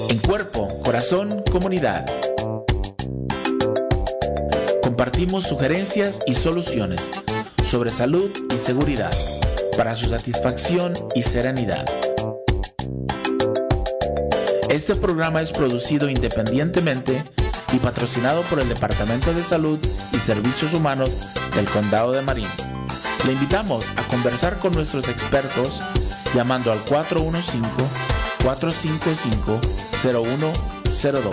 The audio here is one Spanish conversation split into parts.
En Cuerpo, Corazón, Comunidad. Compartimos sugerencias y soluciones sobre salud y seguridad para su satisfacción y serenidad. Este programa es producido independientemente y patrocinado por el Departamento de Salud y Servicios Humanos del Condado de Marin. Le invitamos a conversar con nuestros expertos llamando al 415-455-0102.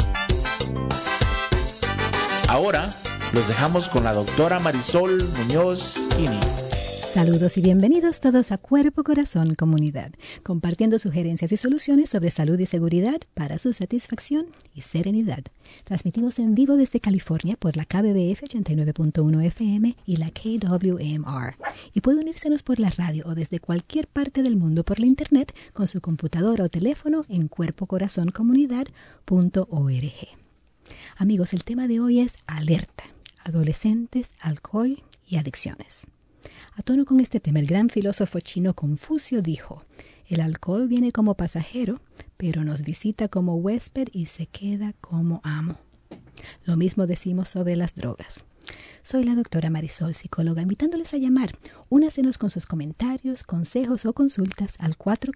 Ahora los dejamos con la doctora Marisol Muñoz Kini. Saludos y bienvenidos todos a Cuerpo, Corazón, Comunidad, compartiendo sugerencias y soluciones sobre salud y seguridad para su satisfacción y serenidad. Transmitimos en vivo desde California por la KBBF 89.1 FM y la KWMR. Y puede unírsenos por la radio o desde cualquier parte del mundo por la internet con su computadora o teléfono en cuerpocorazoncomunidad.org. Amigos, el tema de hoy es alerta, adolescentes, alcohol y adicciones. A tono con este tema, el gran filósofo chino Confucio dijo: el alcohol viene como pasajero, pero nos visita como huésped y se queda como amo. Lo mismo decimos sobre las drogas. Soy la doctora Marisol, psicóloga, invitándoles a llamar. Únasenos con sus comentarios, consejos o consultas al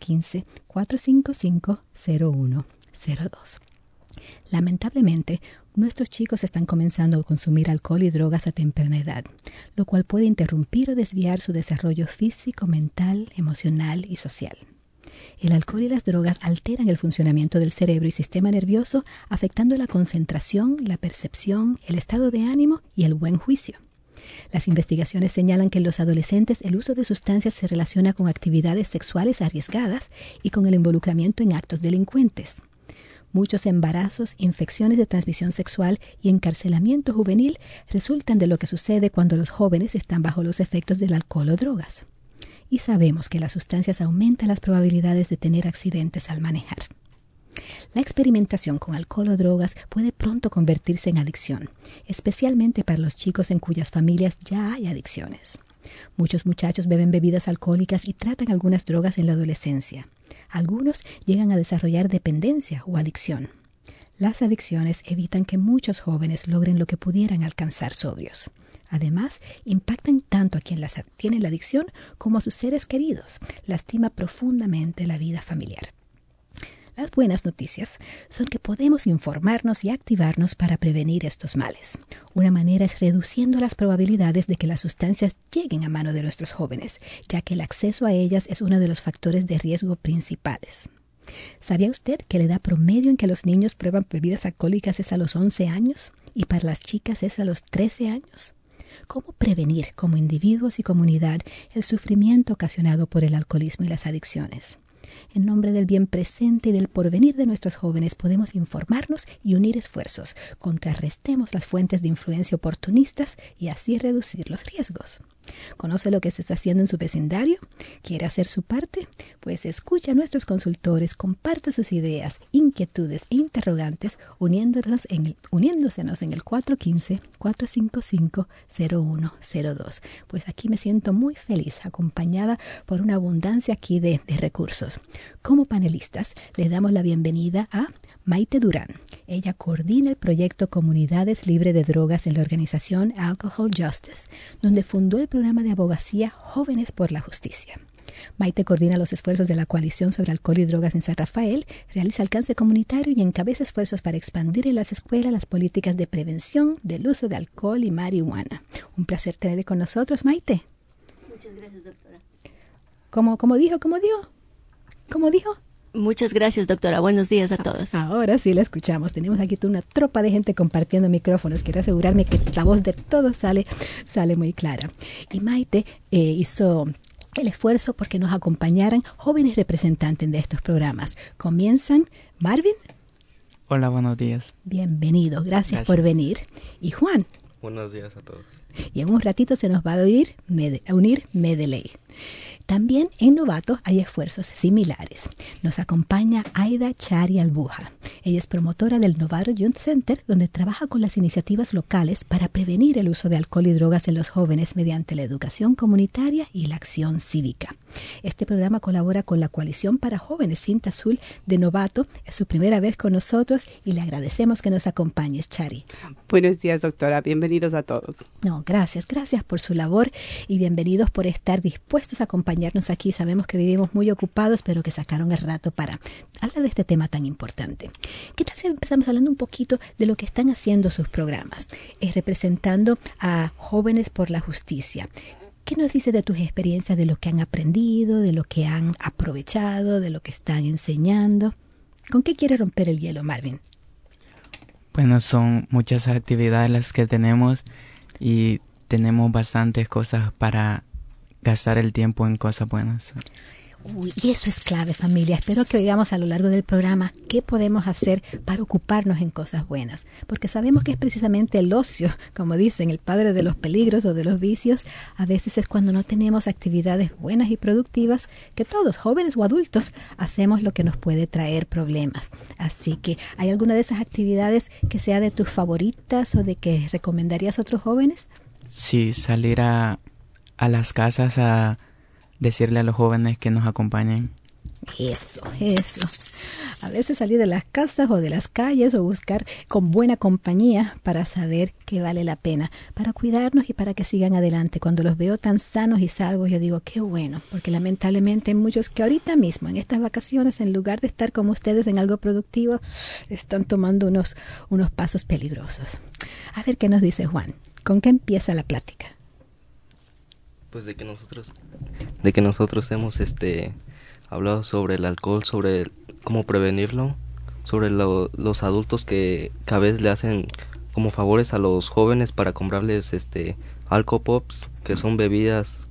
415-455-0102. Lamentablemente, nuestros chicos están comenzando a consumir alcohol y drogas a temprana edad, lo cual puede interrumpir o desviar su desarrollo físico, mental, emocional y social. El alcohol y las drogas alteran el funcionamiento del cerebro y sistema nervioso, afectando la concentración, la percepción, el estado de ánimo y el buen juicio. Las investigaciones señalan que en los adolescentes el uso de sustancias se relaciona con actividades sexuales arriesgadas y con el involucramiento en actos delincuentes. Muchos embarazos, infecciones de transmisión sexual y encarcelamiento juvenil resultan de lo que sucede cuando los jóvenes están bajo los efectos del alcohol o drogas. Y sabemos que las sustancias aumentan las probabilidades de tener accidentes al manejar. La experimentación con alcohol o drogas puede pronto convertirse en adicción, especialmente para los chicos en cuyas familias ya hay adicciones. Muchos muchachos beben bebidas alcohólicas y tratan algunas drogas en la adolescencia. Algunos llegan a desarrollar dependencia o adicción. Las adicciones evitan que muchos jóvenes logren lo que pudieran alcanzar sobrios. Además, impactan tanto a quien tiene la adicción como a sus seres queridos. Lastima profundamente la vida familiar. Las buenas noticias son que podemos informarnos y activarnos para prevenir estos males. Una manera es reduciendo las probabilidades de que las sustancias lleguen a mano de nuestros jóvenes, ya que el acceso a ellas es uno de los factores de riesgo principales. ¿Sabía usted que la edad promedio en que los niños prueban bebidas alcohólicas es a los 11 años y para las chicas es a los 13 años? ¿Cómo prevenir como individuos y comunidad el sufrimiento ocasionado por el alcoholismo y las adicciones? En nombre del bien presente y del porvenir de nuestros jóvenes podemos informarnos y unir esfuerzos. Contrarrestemos las fuentes de influencia oportunistas y así reducir los riesgos. ¿Conoce lo que se está haciendo en su vecindario? ¿Quiere hacer su parte? Pues escucha a nuestros consultores, comparte sus ideas, inquietudes e interrogantes uniéndosenos en el 415-455-0102. Pues aquí me siento muy feliz, acompañada por una abundancia aquí de recursos. Como panelistas, le damos la bienvenida a Maite Durán. Ella coordina el proyecto Comunidades Libres de Drogas en la organización Alcohol Justice, donde fundó el programa de abogacía Jóvenes por la Justicia. Maite coordina los esfuerzos de la Coalición sobre Alcohol y Drogas en San Rafael, realiza alcance comunitario y encabeza esfuerzos para expandir en las escuelas las políticas de prevención del uso de alcohol y marihuana. Un placer tenerle con nosotros, Maite. Muchas gracias, doctora. ¿Cómo dijo? Muchas gracias, doctora. Buenos días a todos. Ahora sí la escuchamos. Tenemos aquí una tropa de gente compartiendo micrófonos. Quiero asegurarme que la voz de todos sale muy clara. Y Maite hizo el esfuerzo porque nos acompañaran jóvenes representantes de estos programas. Comienzan Marvin. Hola, buenos días. Bienvenido. Gracias por venir. Y Juan. Buenos días a todos. Y en un ratito se nos va a unir Medellín. También en Novatos hay esfuerzos similares. Nos acompaña Aida Chari Albuja. Ella es promotora del Novato Youth Center, donde trabaja con las iniciativas locales para prevenir el uso de alcohol y drogas en los jóvenes mediante la educación comunitaria y la acción cívica. Este programa colabora con la Coalición para Jóvenes Cinta Azul de Novato. Es su primera vez con nosotros y le agradecemos que nos acompañes, Chari. Buenos días, doctora. Bienvenidos a todos. No, gracias por su labor y bienvenidos por estar dispuestos a acompañarnos aquí. Sabemos que vivimos muy ocupados, pero que sacaron el rato para hablar de este tema tan importante. ¿Qué tal si empezamos hablando un poquito de lo que están haciendo sus programas? Representando a Jóvenes por la Justicia. ¿Qué nos dice de tus experiencias, de lo que han aprendido, de lo que han aprovechado, de lo que están enseñando? ¿Con qué quiere romper el hielo, Marvin? Bueno, son muchas actividades las que tenemos y tenemos bastantes cosas para gastar el tiempo en cosas buenas. Y eso es clave, familia. Espero que oigamos a lo largo del programa qué podemos hacer para ocuparnos en cosas buenas. Porque sabemos que es precisamente el ocio, como dicen, el padre de los peligros o de los vicios. A veces es cuando no tenemos actividades buenas y productivas que todos, jóvenes o adultos, hacemos lo que nos puede traer problemas. Así que, ¿hay alguna de esas actividades que sea de tus favoritas o de que recomendarías a otros jóvenes? Sí, salir a las casas a decirle a los jóvenes que nos acompañen. Eso. A veces salir de las casas o de las calles o buscar con buena compañía para saber que vale la pena, para cuidarnos y para que sigan adelante. Cuando los veo tan sanos y salvos, yo digo, qué bueno, porque lamentablemente hay muchos que ahorita mismo, en estas vacaciones, en lugar de estar como ustedes en algo productivo, están tomando unos pasos peligrosos. A ver qué nos dice Juan. ¿Con qué empieza la plática? Pues de que nosotros hemos hablado sobre el alcohol, sobre cómo prevenirlo, sobre los adultos que a veces le hacen como favores a los jóvenes para comprarles alcohol pops, que son bebidas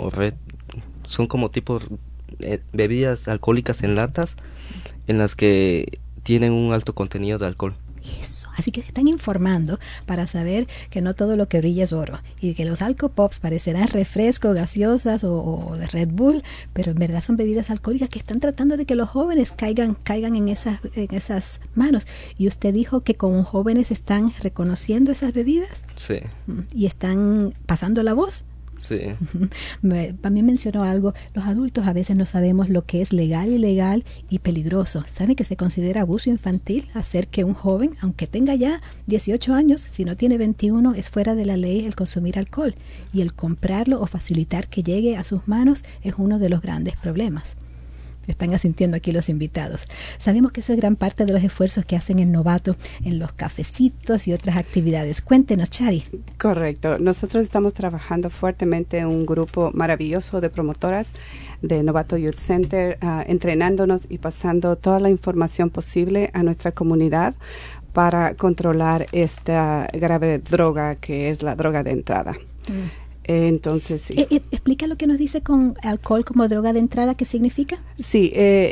son como tipo bebidas alcohólicas en latas en las que tienen un alto contenido de alcohol. Eso, así que se están informando para saber que no todo lo que brilla es oro y que los Alco Pops parecerán refrescos, gaseosas o de Red Bull, pero en verdad son bebidas alcohólicas que están tratando de que los jóvenes caigan en esas manos. Y usted dijo que como jóvenes están reconociendo esas bebidas. Sí. Y están pasando la voz. Sí. También mencionó algo, los adultos a veces no sabemos lo que es legal, ilegal y peligroso. ¿Saben que se considera abuso infantil hacer que un joven, aunque tenga ya 18 años, si no tiene 21, es fuera de la ley el consumir alcohol? Y el comprarlo o facilitar que llegue a sus manos es uno de los grandes problemas. Están asintiendo aquí los invitados. Sabemos que eso es gran parte de los esfuerzos que hacen en Novato, en los cafecitos y otras actividades. Cuéntenos, Chari. Correcto. Nosotros estamos trabajando fuertemente en un grupo maravilloso de promotoras de Novato Youth Center, entrenándonos y pasando toda la información posible a nuestra comunidad para controlar esta grave droga que es la droga de entrada. Entonces, sí. Explica lo que nos dice con alcohol como droga de entrada, ¿qué significa? Sí,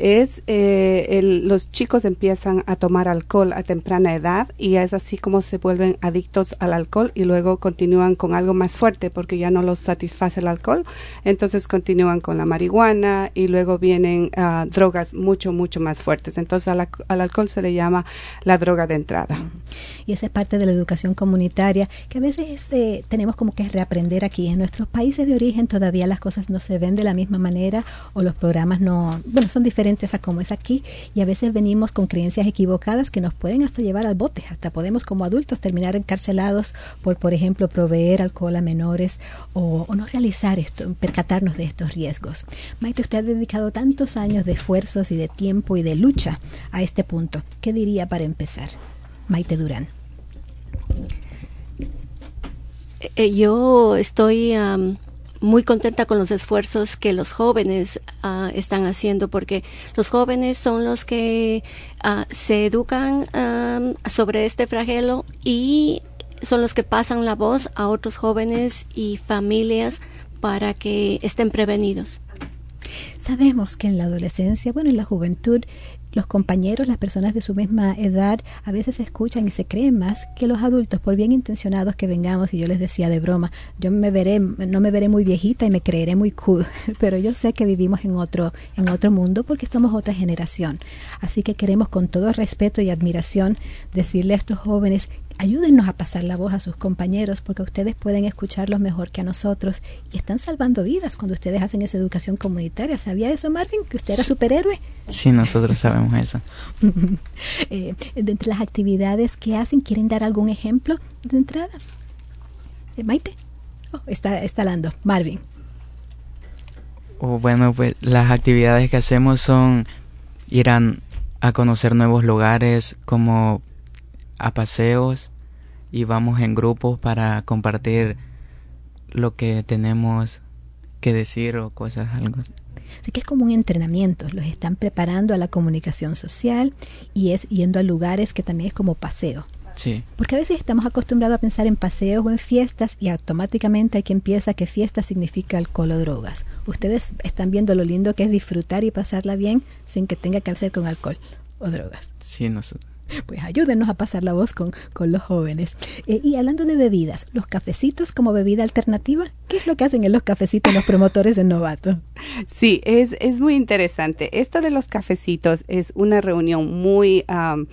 los chicos empiezan a tomar alcohol a temprana edad y es así como se vuelven adictos al alcohol y luego continúan con algo más fuerte porque ya no los satisface el alcohol, entonces continúan con la marihuana y luego vienen drogas mucho más fuertes. Entonces al alcohol se le llama la droga de entrada. Y esa es parte de la educación comunitaria que a veces tenemos como que reaprender aquí. En nuestros países de origen todavía las cosas no se ven de la misma manera o los programas son diferentes a como es aquí y a veces venimos con creencias equivocadas que nos pueden hasta llevar al bote. Hasta podemos como adultos terminar encarcelados por ejemplo, proveer alcohol a menores o no realizar esto, percatarnos de estos riesgos. Maite, usted ha dedicado tantos años de esfuerzos y de tiempo y de lucha a este punto. ¿Qué diría para empezar? Maite Durán. Yo estoy muy contenta con los esfuerzos que los jóvenes están haciendo, porque los jóvenes son los que se educan sobre este flagelo y son los que pasan la voz a otros jóvenes y familias para que estén prevenidos. Sabemos que en la adolescencia, bueno, en la juventud, los compañeros, las personas de su misma edad, a veces escuchan y se creen más que los adultos, por bien intencionados que vengamos. Y yo les decía de broma, no me veré muy viejita y me creeré muy cool, pero yo sé que vivimos en otro mundo porque somos otra generación. Así que queremos con todo respeto y admiración decirle a estos jóvenes: ayúdennos a pasar la voz a sus compañeros, porque ustedes pueden escucharlos mejor que a nosotros y están salvando vidas cuando ustedes hacen esa educación comunitaria. ¿Sabía eso, Marvin, que usted era superhéroe? Sí, nosotros sabemos eso. De entre las actividades que hacen, ¿quieren dar algún ejemplo de entrada? Maite. Está hablando Marvin. Bueno, pues las actividades que hacemos son ir a conocer nuevos lugares, como a paseos, y vamos en grupos para compartir lo que tenemos que decir o cosas, algo. Así que es como un entrenamiento, los están preparando a la comunicación social y es yendo a lugares que también es como paseo. Sí. Porque a veces estamos acostumbrados a pensar en paseos o en fiestas y automáticamente hay quien piensa que fiesta significa alcohol o drogas. Ustedes están viendo lo lindo que es disfrutar y pasarla bien sin que tenga que hacer con alcohol o drogas. Sí, nosotros. Pues ayúdenos a pasar la voz con los jóvenes. Y hablando de bebidas, los cafecitos como bebida alternativa, ¿qué es lo que hacen en los cafecitos los promotores de Novato? Sí, es muy interesante. Esto de los cafecitos es una reunión muy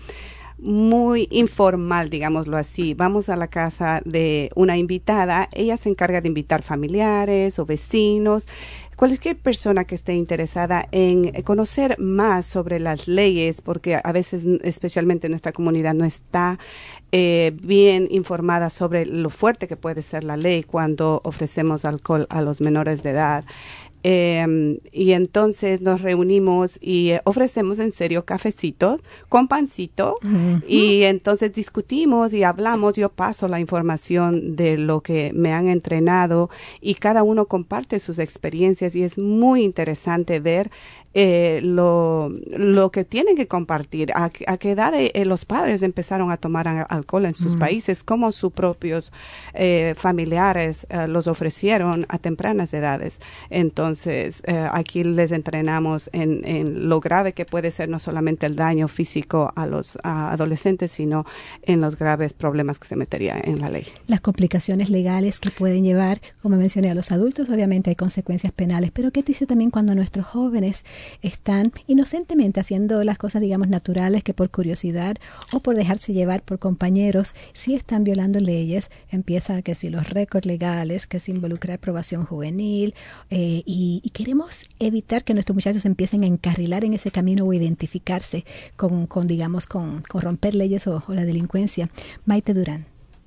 informal, digámoslo así. Vamos a la casa de una invitada, ella se encarga de invitar familiares o vecinos, cualquier persona que esté interesada en conocer más sobre las leyes, porque a veces, especialmente nuestra comunidad, no está bien informada sobre lo fuerte que puede ser la ley cuando ofrecemos alcohol a los menores de edad. Y entonces nos reunimos y ofrecemos en serio cafecitos con pancito. Uh-huh. Y entonces discutimos y hablamos. Yo paso la información de lo que me han entrenado y cada uno comparte sus experiencias y es muy interesante ver lo que tienen que compartir, a qué edad los padres empezaron a tomar alcohol en sus países, cómo sus propios familiares los ofrecieron a tempranas edades. Entonces, aquí les entrenamos en lo grave que puede ser no solamente el daño físico a los adolescentes, sino en los graves problemas que se metería en la ley. Las complicaciones legales que pueden llevar, como mencioné, a los adultos, obviamente hay consecuencias penales, pero ¿qué dice también cuando nuestros jóvenes están inocentemente haciendo las cosas, digamos, naturales, que por curiosidad o por dejarse llevar por compañeros, sí están violando leyes? Empieza que si los récords legales, que si involucrar probación juvenil, y queremos evitar que nuestros muchachos empiecen a encarrilar en ese camino o identificarse con romper leyes o la delincuencia. Maite Durán.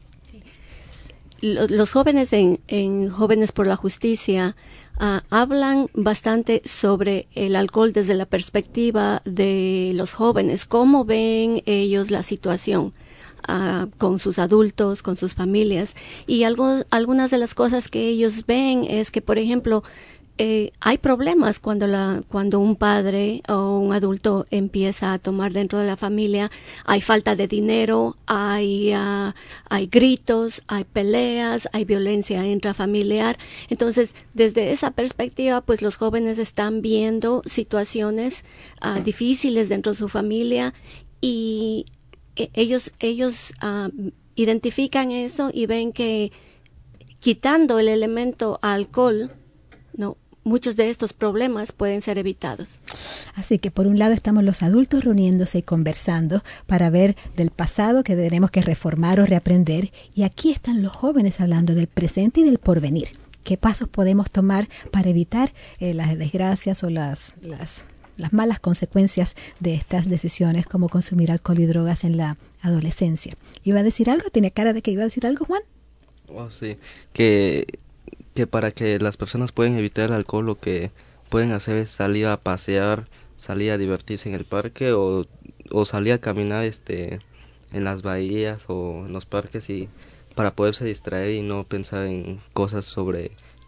Los jóvenes en Jóvenes por la Justicia hablan bastante sobre el alcohol desde la perspectiva de los jóvenes, cómo ven ellos la situación con sus adultos, con sus familias, y algunas de las cosas que ellos ven es que, por ejemplo, hay problemas cuando un padre o un adulto empieza a tomar dentro de la familia. Hay falta de dinero, hay gritos, hay peleas, hay violencia intrafamiliar. Entonces, desde esa perspectiva, pues los jóvenes están viendo situaciones difíciles dentro de su familia y ellos identifican eso y ven que quitando el elemento alcohol, no, muchos de estos problemas pueden ser evitados. Así que por un lado estamos los adultos reuniéndose y conversando para ver del pasado que tenemos que reformar o reaprender, y aquí están los jóvenes hablando del presente y del porvenir. ¿Qué pasos podemos tomar para evitar las desgracias o las malas consecuencias de estas decisiones, como consumir alcohol y drogas en la adolescencia? ¿Iba a decir algo? ¿Tiene cara de que iba a decir algo, Juan? Oh, sí, que para que las personas puedan evitar el alcohol, lo que pueden hacer es salir a pasear, salir a divertirse en el parque o salir a caminar en las bahías o en los parques, y para poderse distraer y no pensar en cosas sobre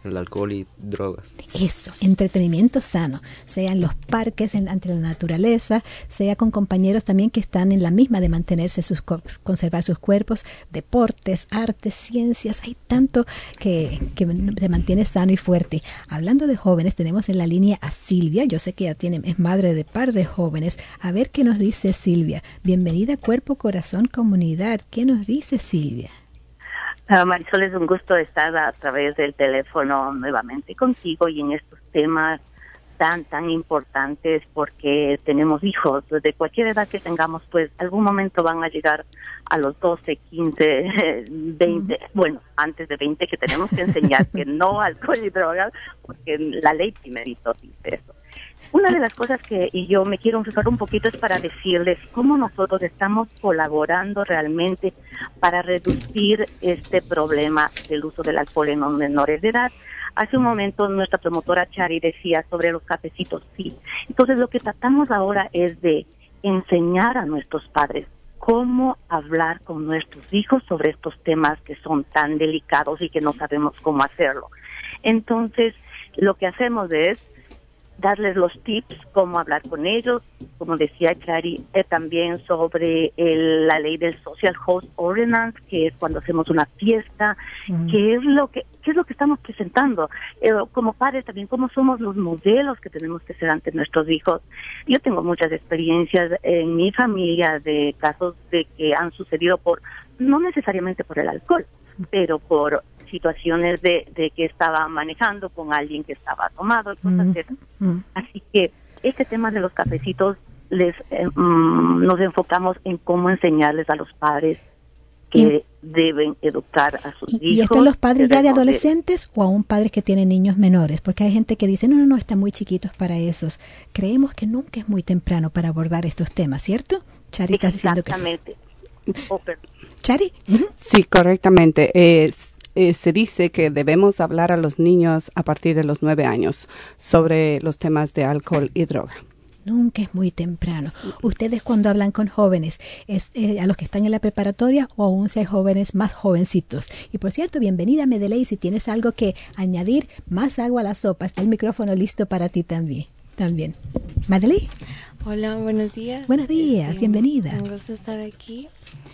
el alcohol y drogas. Eso, entretenimiento sano, sea en los parques, ante la naturaleza, sea con compañeros también que están en la misma de mantenerse, conservar sus cuerpos, deportes, artes, ciencias, hay tanto que te mantiene sano y fuerte. Hablando de jóvenes, tenemos en la línea a Silvia, yo sé que ya es madre de par de jóvenes, a ver qué nos dice Silvia. Bienvenida a Cuerpo, Corazón, Comunidad, ¿qué nos dice Silvia? Marisol, es un gusto estar a través del teléfono nuevamente contigo y en estos temas tan importantes, porque tenemos hijos de cualquier edad que tengamos, pues algún momento van a llegar a los 12, 15, 20, bueno, antes de 20, que tenemos que enseñar que no alcohol y drogas, porque la ley primerito dice eso. Una de las cosas y yo me quiero enfocar un poquito es para decirles cómo nosotros estamos colaborando realmente para reducir este problema del uso del alcohol en los menores de edad. Hace un momento nuestra promotora Chari decía sobre los cafecitos, sí. Entonces lo que tratamos ahora es de enseñar a nuestros padres cómo hablar con nuestros hijos sobre estos temas que son tan delicados y que no sabemos cómo hacerlo. Entonces lo que hacemos es darles los tips, cómo hablar con ellos, como decía Chari, también sobre la ley del Social Host Ordinance, que es cuando hacemos una fiesta, qué es lo que estamos presentando, como padres también, cómo somos los modelos que tenemos que ser ante nuestros hijos. Yo tengo muchas experiencias en mi familia de casos de que han sucedido no necesariamente por el alcohol, pero por situaciones de que estaba manejando con alguien que estaba tomado y cosas así. Así que este tema de los cafecitos nos enfocamos en cómo enseñarles a los padres que deben educar a sus hijos. ¿Y esto los padres ya de adolescentes o aún padres que tienen niños menores? Porque hay gente que dice, no, están muy chiquitos para esos. Creemos que nunca es muy temprano para abordar estos temas, ¿cierto? Chari, estás diciendo que sí. Exactamente. ¿Chari? Sí, correctamente. Se dice que debemos hablar a los niños a partir de los 9 años sobre los temas de alcohol y droga. Nunca es muy temprano. Ustedes cuando hablan con jóvenes, ¿es a los que están en la preparatoria o aún si hay jóvenes más jovencitos? Y por cierto, bienvenida Medeley, si tienes algo que añadir, más agua a la sopa, está el micrófono listo para ti también. Medeley. Hola, buenos días. Buenos días, bienvenida. Me gusta estar aquí.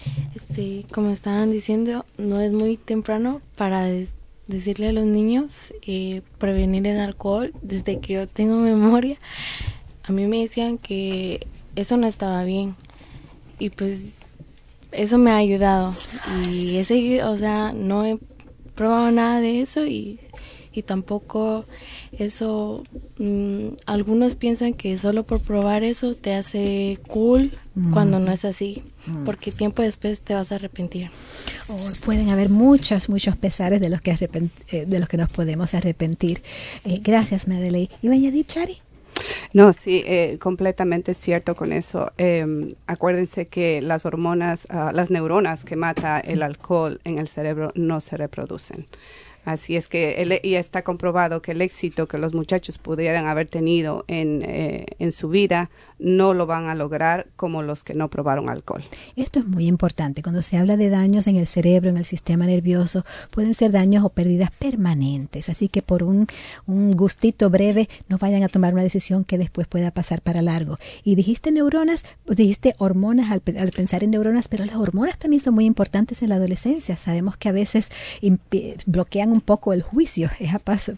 Como estaban diciendo, no es muy temprano para decirle a los niños prevenir el alcohol. Desde que yo tengo memoria, a mí me decían que eso no estaba bien y pues eso me ha ayudado y he seguido, no he probado nada de eso y tampoco eso, algunos piensan que solo por probar eso te hace cool cuando no es así, porque tiempo después te vas a arrepentir. Pueden haber muchos pesares de los que nos podemos arrepentir. Gracias, Madeleine. ¿Iba a añadir, Chari? No, sí, completamente cierto con eso. Acuérdense que las hormonas, las neuronas que mata el alcohol en el cerebro no se reproducen. Así es que y está comprobado que el éxito que los muchachos pudieran haber tenido en su vida no lo van a lograr como los que no probaron alcohol. Esto es muy importante. Cuando se habla de daños en el cerebro, en el sistema nervioso, pueden ser daños o pérdidas permanentes. Así que por un gustito breve no vayan a tomar una decisión que después pueda pasar para largo. Y dijiste neuronas, dijiste hormonas al pensar en neuronas, pero las hormonas también son muy importantes en la adolescencia. Sabemos que a veces bloquean un poco el juicio. Es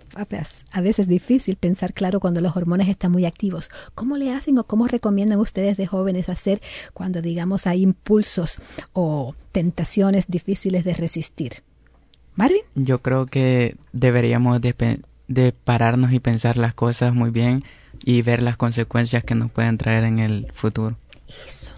a veces difícil pensar claro cuando los hormonas están muy activos. ¿Cómo le hacen o cómo recomiendan ustedes de jóvenes hacer cuando, digamos, hay impulsos o tentaciones difíciles de resistir? ¿Marvin? Yo creo que deberíamos de pararnos y pensar las cosas muy bien y ver las consecuencias que nos pueden traer en el futuro. Eso.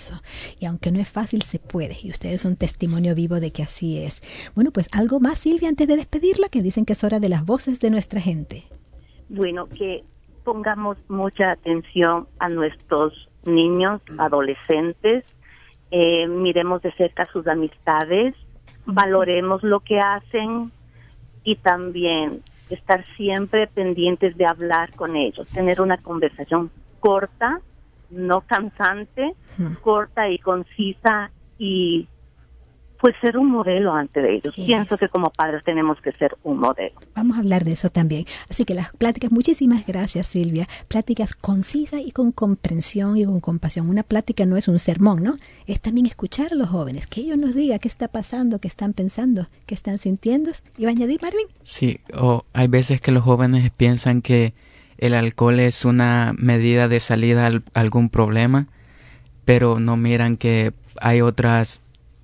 Y aunque no es fácil, se puede. Y ustedes son testimonio vivo de que así es. Bueno, pues algo más, Silvia, antes de despedirla, que dicen que es hora de las voces de nuestra gente. Bueno, que pongamos mucha atención a nuestros niños, adolescentes. Miremos de cerca sus amistades. Valoremos lo que hacen. Y también estar siempre pendientes de hablar con ellos. Tener una conversación corta, no cansante, corta y concisa y pues ser un modelo ante ellos. Yes. Pienso que como padres tenemos que ser un modelo. Vamos a hablar de eso también. Así que las pláticas, muchísimas gracias, Silvia. Pláticas concisas y con comprensión y con compasión. Una plática no es un sermón, ¿no? Es también escuchar a los jóvenes, que ellos nos digan qué está pasando, qué están pensando, qué están sintiendo. ¿Iba a añadir, Marvin? Sí, o hay veces que los jóvenes piensan que el alcohol es una medida de salida a algún problema, pero no miran que hay otros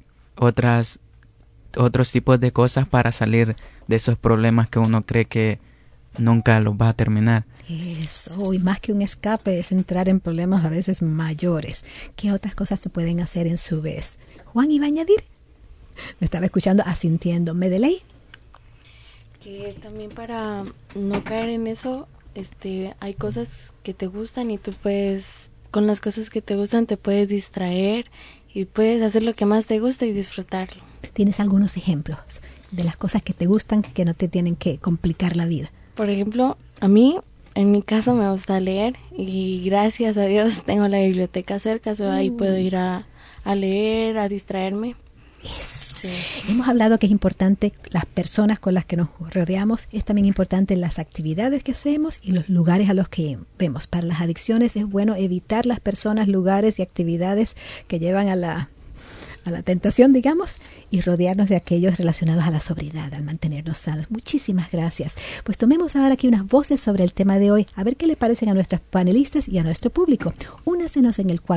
tipos de cosas para salir de esos problemas que uno cree que nunca los va a terminar. Eso, y más que un escape es entrar en problemas a veces mayores. ¿Qué otras cosas se pueden hacer en su vez? Juan, ¿iba a añadir? Me estaba escuchando, asintiendo. ¿Medeley? Que también para no caer en eso, hay cosas que te gustan y tú puedes, con las cosas que te gustan te puedes distraer y puedes hacer lo que más te gusta y disfrutarlo. ¿Tienes algunos ejemplos de las cosas que te gustan que no te tienen que complicar la vida? Por ejemplo, a mí, en mi caso, me gusta leer y gracias a Dios tengo la biblioteca cerca, ahí puedo ir a leer, a distraerme. Eso. Sí. Hemos hablado que es importante las personas con las que nos rodeamos, es también importante las actividades que hacemos y los lugares a los que vemos. Para las adicciones es bueno evitar las personas, lugares y actividades que llevan a la tentación, digamos, y rodearnos de aquellos relacionados a la sobriedad, al mantenernos sanos. Muchísimas gracias. Pues tomemos ahora aquí unas voces sobre el tema de hoy, a ver qué le parecen a nuestros panelistas y a nuestro público. Únasenos en el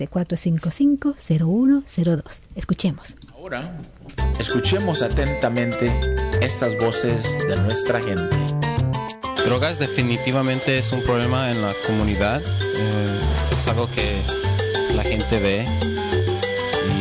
415-455-0102. Escuchemos. Ahora, escuchemos atentamente estas voces de nuestra gente. Drogas definitivamente es un problema en la comunidad. Es algo que la gente ve y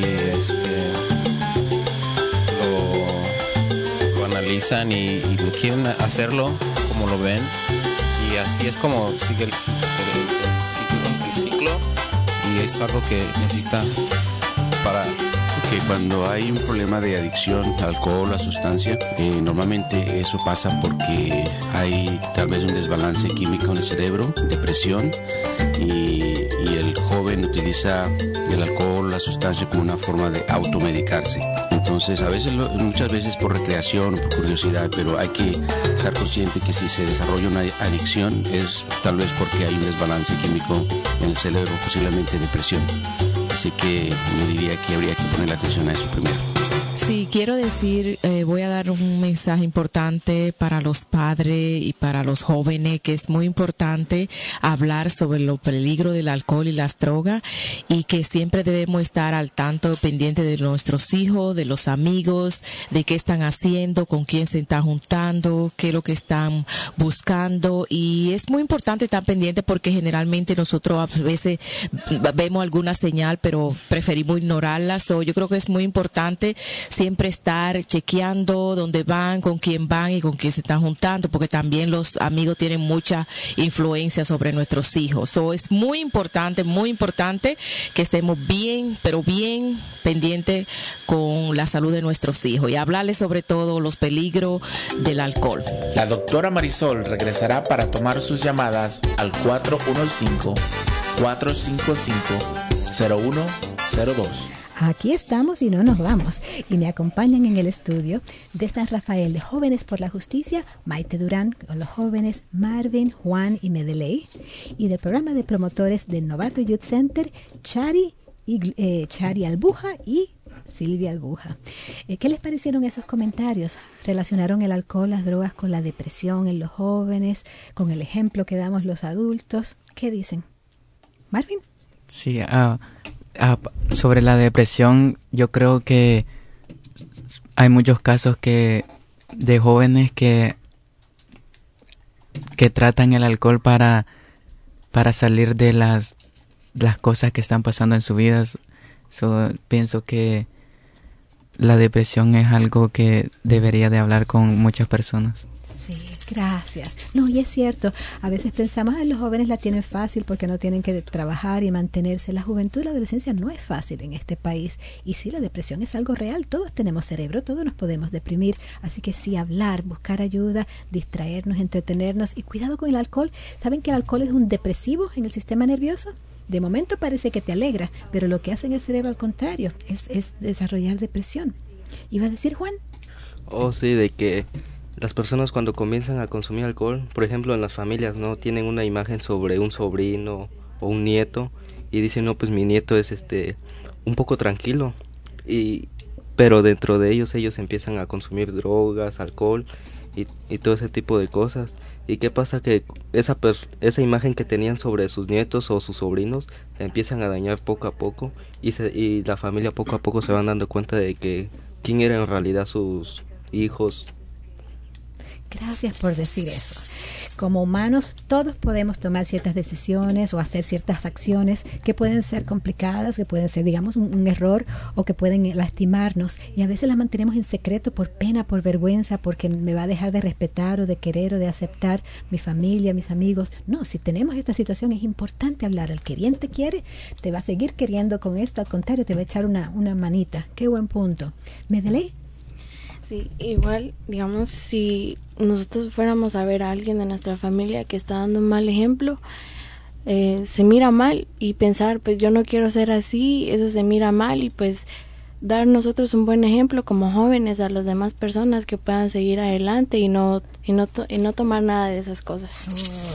lo analizan y lo quieren hacerlo como lo ven, y así es como sigue el ciclo, y es algo que necesita parar. Que cuando hay un problema de adicción al alcohol o a sustancia, normalmente eso pasa porque hay tal vez un desbalance químico en el cerebro, depresión, y el joven utiliza el alcohol o la sustancia como una forma de automedicarse. Entonces, muchas veces por recreación o por curiosidad, pero hay que estar consciente que si se desarrolla una adicción es tal vez porque hay un desbalance químico en el cerebro, posiblemente depresión. Así que yo diría que habría que poner la atención a eso primero. Sí, quiero decir, voy a dar un mensaje importante para los padres y para los jóvenes, que es muy importante hablar sobre los peligros del alcohol y las drogas, y que siempre debemos estar al tanto, pendiente de nuestros hijos, de los amigos, de qué están haciendo, con quién se están juntando, qué es lo que están buscando, y es muy importante estar pendiente porque generalmente nosotros a veces vemos alguna señal, pero preferimos ignorarla. Yo creo que es muy importante siempre estar chequeando dónde van, con quién van y con quién se están juntando, porque también los amigos tienen mucha influencia sobre nuestros hijos. Es muy importante que estemos bien, pero bien pendientes con la salud de nuestros hijos y hablarles sobre todo los peligros del alcohol. La doctora Marisol regresará para tomar sus llamadas al 415-455-0102. Aquí estamos y no nos vamos. Y me acompañan en el estudio de San Rafael de Jóvenes por la Justicia, Maite Durán, con los jóvenes Marvin, Juan y Medeley. Y del programa de promotores del Novato Youth Center, Chari Albuja y Silvia Albuja. ¿Qué les parecieron esos comentarios? ¿Relacionaron el alcohol, las drogas con la depresión en los jóvenes, con el ejemplo que damos los adultos? ¿Qué dicen? ¿Marvin? Sí, sobre la depresión, yo creo que hay muchos casos de jóvenes que tratan el alcohol para salir de las cosas que están pasando en su vida. Pienso que la depresión es algo que debería de hablar con muchas personas. Sí, gracias. No, y es cierto, a veces pensamos, los jóvenes la tienen fácil porque no tienen que trabajar y mantenerse. La juventud y la adolescencia no es fácil en este país. Y sí, la depresión es algo real. Todos tenemos cerebro, todos nos podemos deprimir. Así que sí, hablar, buscar ayuda, distraernos, entretenernos. Y cuidado con el alcohol. ¿Saben que el alcohol es un depresivo en el sistema nervioso? De momento parece que te alegra, pero lo que hace en el cerebro al contrario es desarrollar depresión. ¿Iba a decir, Juan? Oh, sí, de que las personas cuando comienzan a consumir alcohol, por ejemplo en las familias, ¿no? Tienen una imagen sobre un sobrino o un nieto y dicen, no, pues mi nieto es un poco tranquilo, pero dentro de ellos empiezan a consumir drogas, alcohol y todo ese tipo de cosas. ¿Y qué pasa? Que esa imagen que tenían sobre sus nietos o sus sobrinos la empiezan a dañar poco a poco y la familia poco a poco se van dando cuenta de que quién eran en realidad sus hijos. Gracias por decir eso. Como humanos, todos podemos tomar ciertas decisiones o hacer ciertas acciones que pueden ser complicadas, que pueden ser, digamos, un error o que pueden lastimarnos. Y a veces las mantenemos en secreto por pena, por vergüenza, porque me va a dejar de respetar o de querer o de aceptar mi familia, mis amigos. No, si tenemos esta situación es importante hablar. El que bien te quiere, te va a seguir queriendo con esto. Al contrario, te va a echar una manita. Qué buen punto. ¿Medellín? Sí, igual, digamos, si nosotros fuéramos a ver a alguien de nuestra familia que está dando un mal ejemplo, se mira mal y pensar, pues yo no quiero ser así, eso se mira mal y pues dar nosotros un buen ejemplo como jóvenes a las demás personas que puedan seguir adelante y no tomar nada de esas cosas.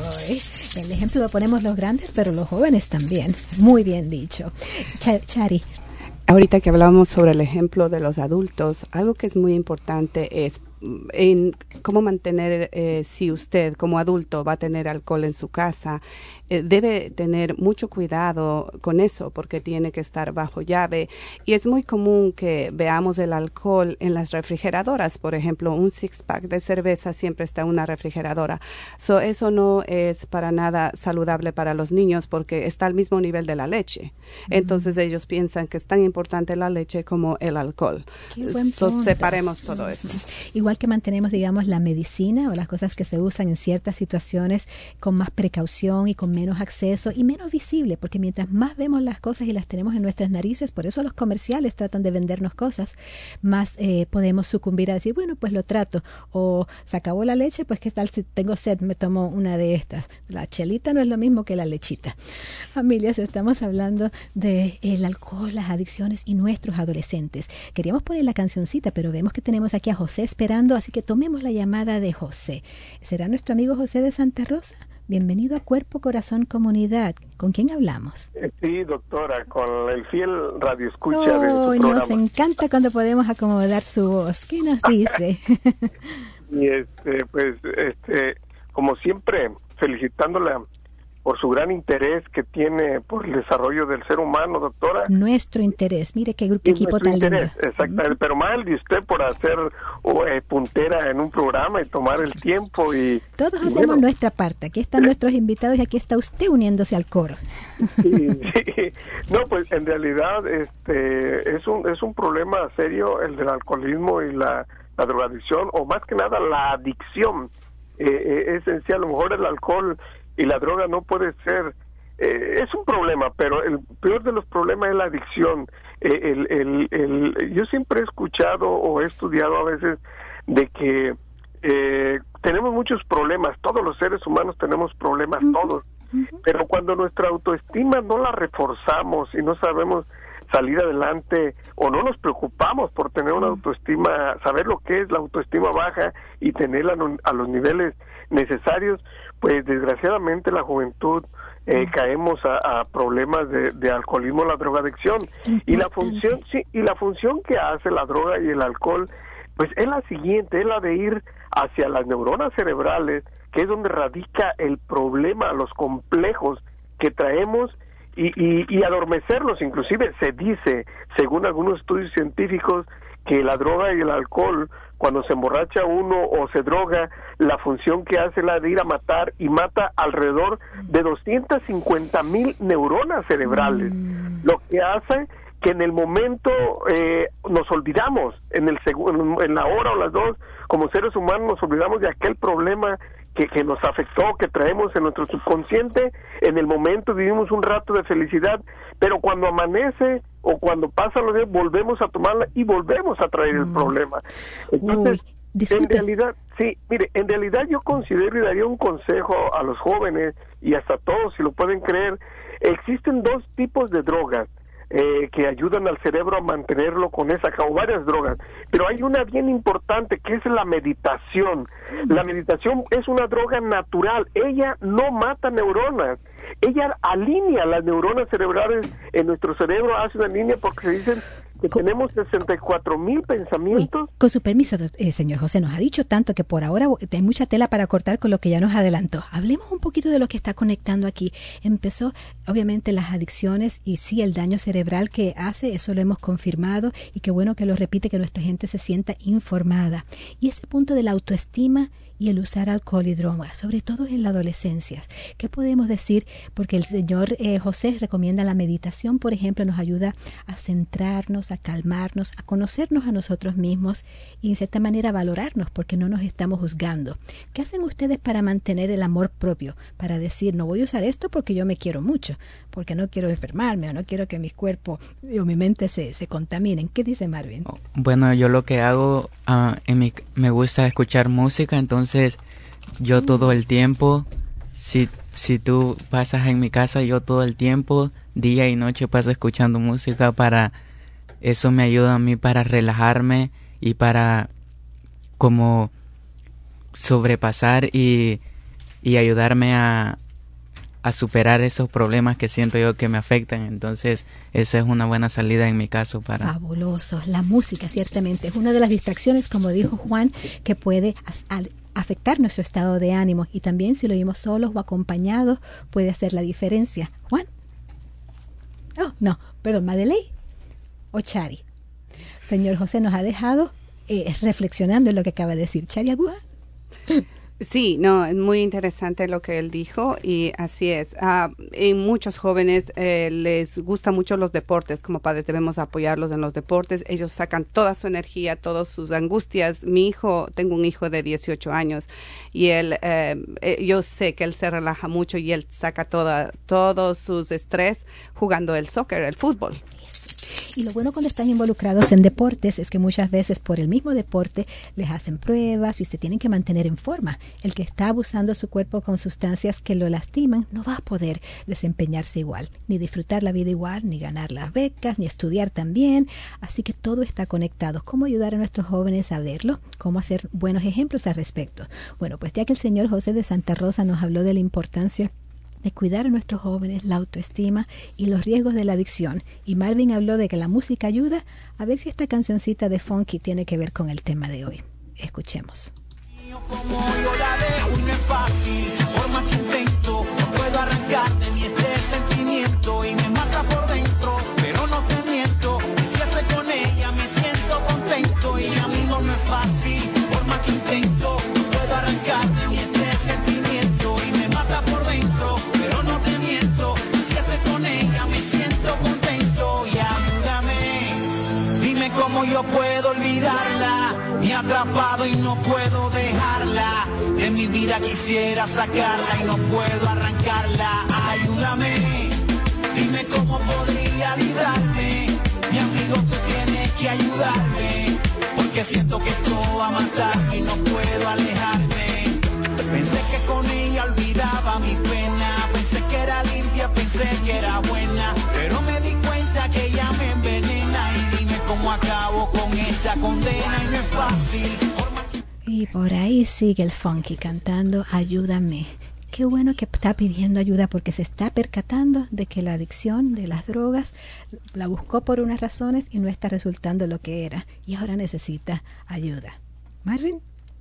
El ejemplo lo ponemos los grandes, pero los jóvenes también. Muy bien dicho. Chari. Ahorita que hablamos sobre el ejemplo de los adultos, algo que es muy importante es en cómo mantener, si usted como adulto va a tener alcohol en su casa, debe tener mucho cuidado con eso porque tiene que estar bajo llave y es muy común que veamos el alcohol en las refrigeradoras. Por ejemplo, un six-pack de cerveza siempre está en una refrigeradora. Eso no es para nada saludable para los niños porque está al mismo nivel de la leche. Entonces ellos piensan que es tan importante la leche como el alcohol. Separemos todo eso. Igual que mantenemos, digamos, la medicina o las cosas que se usan en ciertas situaciones con más precaución y con menos acceso y menos visible, porque mientras más vemos las cosas y las tenemos en nuestras narices, por eso los comerciales tratan de vendernos cosas, más podemos sucumbir a decir, bueno, pues lo trato, o se acabó la leche, pues qué tal si tengo sed, me tomo una de estas. La chelita no es lo mismo que la lechita. Familias, estamos hablando de el alcohol, las adicciones y nuestros adolescentes. Queríamos poner la cancioncita, pero vemos que tenemos aquí a José esperando, así que tomemos la llamada de José. ¿Será nuestro amigo José de Santa Rosa? Bienvenido a Cuerpo, Corazón, Comunidad. ¿Con quién hablamos? Sí, doctora, con el fiel radioescucha de su programa. Nos encanta cuando podemos acomodar su voz. ¿Qué nos dice? Y como siempre, felicitándola por su gran interés que tiene por el desarrollo del ser humano, doctora. Nuestro interés, mire qué equipo tan lindo. Exactamente, pero mal de usted por hacer puntera en un programa y tomar el tiempo. Todos hacemos nuestra parte, aquí están nuestros invitados y aquí está usted uniéndose al coro. Sí. No, pues en realidad es un problema serio el del alcoholismo y la drogadicción, o más que nada la adicción. Esencial, a lo mejor el alcohol y la droga no puede ser, es un problema, pero el peor de los problemas es la adicción. Yo siempre he escuchado o he estudiado a veces de que tenemos muchos problemas, todos los seres humanos tenemos problemas, todos, pero cuando nuestra autoestima no la reforzamos y no sabemos salir adelante o no nos preocupamos por tener una autoestima, saber lo que es la autoestima baja y tenerla a los niveles necesarios, pues desgraciadamente la juventud caemos a problemas de alcoholismo, la drogadicción y la función que hace la droga y el alcohol, pues es la siguiente, es la de ir hacia las neuronas cerebrales, que es donde radica el problema, los complejos que traemos y adormecerlos. Inclusive se dice, según algunos estudios científicos, que la droga y el alcohol, cuando se emborracha uno o se droga, la función que hace es la de ir a matar y mata alrededor de 250,000 neuronas cerebrales, lo que hace que en el momento nos olvidamos, en la hora o las dos, como seres humanos nos olvidamos de aquel problema que nos afectó, que traemos en nuestro subconsciente. En el momento vivimos un rato de felicidad, pero cuando amanece o cuando pasan los días volvemos a tomarla y volvemos a traer el problema. Entonces, en realidad yo considero y daría un consejo a los jóvenes y hasta todos, si lo pueden creer. Existen dos tipos de drogas: que ayudan al cerebro a mantenerlo con esa, o varias drogas, pero hay una bien importante que es la meditación. La meditación es una droga natural, ella no mata neuronas, ella alinea las neuronas cerebrales en nuestro cerebro, hace una línea porque se dicen que tenemos 64,000 pensamientos. Uy, con su permiso, señor José, nos ha dicho tanto que por ahora hay mucha tela para cortar con lo que ya nos adelantó. Hablemos un poquito de lo que está conectando aquí. Empezó, obviamente, las adicciones y sí, el daño cerebral que hace, eso lo hemos confirmado y qué bueno que lo repite, que nuestra gente se sienta informada. Y ese punto de la autoestima y el usar alcohol y drogas, sobre todo en la adolescencia. ¿Qué podemos decir? Porque el señor José recomienda la meditación, por ejemplo, nos ayuda a centrarnos, a calmarnos, a conocernos a nosotros mismos y en cierta manera a valorarnos porque no nos estamos juzgando. ¿Qué hacen ustedes para mantener el amor propio? Para decir, no voy a usar esto porque yo me quiero mucho, porque no quiero enfermarme o no quiero que mi cuerpo o mi mente se contaminen. ¿Qué dice Marvin? Bueno, yo lo que hago, me gusta escuchar música, entonces yo todo el tiempo, si tú pasas en mi casa, yo todo el tiempo, día y noche paso escuchando música. Para eso me ayuda a mí para relajarme y para como sobrepasar y ayudarme a superar esos problemas que siento yo que me afectan. Entonces esa es una buena salida en mi caso para... Fabuloso. La música ciertamente es una de las distracciones, como dijo Juan, que puede afectar nuestro estado de ánimo y también si lo oímos solos o acompañados puede hacer la diferencia. Juan. Oh, no, perdón, Madeley o Chari. Señor José nos ha dejado reflexionando en lo que acaba de decir. Chari Aguja. Sí, no, es muy interesante lo que él dijo y así es. En muchos jóvenes les gustan mucho los deportes. Como padres debemos apoyarlos en los deportes. Ellos sacan toda su energía, todas sus angustias. Tengo un hijo de 18 años y él, yo sé que él se relaja mucho y él saca todo su estrés jugando el soccer, el fútbol. Y lo bueno cuando están involucrados en deportes es que muchas veces por el mismo deporte les hacen pruebas y se tienen que mantener en forma. El que está abusando su cuerpo con sustancias que lo lastiman no va a poder desempeñarse igual, ni disfrutar la vida igual, ni ganar las becas, ni estudiar también. Así que todo está conectado. ¿Cómo ayudar a nuestros jóvenes a verlo? ¿Cómo hacer buenos ejemplos al respecto? Bueno, pues ya que el señor José de Santa Rosa nos habló de la importancia de cuidar a nuestros jóvenes, la autoestima y los riesgos de la adicción. Y Marvin habló de que la música ayuda. A ver si esta cancioncita de Funky tiene que ver con el tema de hoy. Escuchemos. Como yo la veo y no es fácil, por más que intento, no puedo arrancar de mí este sentimiento y me mata por dentro, pero no te miento, y siempre con ella me siento contento y amigo no es fácil, por más que intento, no puedo arrancar de mí este sentimiento y me mata por dentro, pero no te miento, y siempre con ella me siento contento y ayúdame, dime cómo yo puedo olvidarla, me ha atrapado y no puedo dejarla, de mi vida quisiera sacarla y no puedo arrancarla, ayúdame, dime cómo podría librarme, mi amigo tú tienes que ayudarme, porque siento que esto va a matarme y no puedo alejarme, pensé que con ella olvidaba mi pena, pensé que era limpia, pensé que era buena, pero me di cuenta que ella me envenena y dime cómo acabo con esta condena y no es fácil. Y por ahí sigue el Funky cantando Ayúdame. Qué bueno que está pidiendo ayuda porque se está percatando de que la adicción de las drogas la buscó por unas razones y no está resultando lo que era. Y ahora necesita ayuda. Marvin.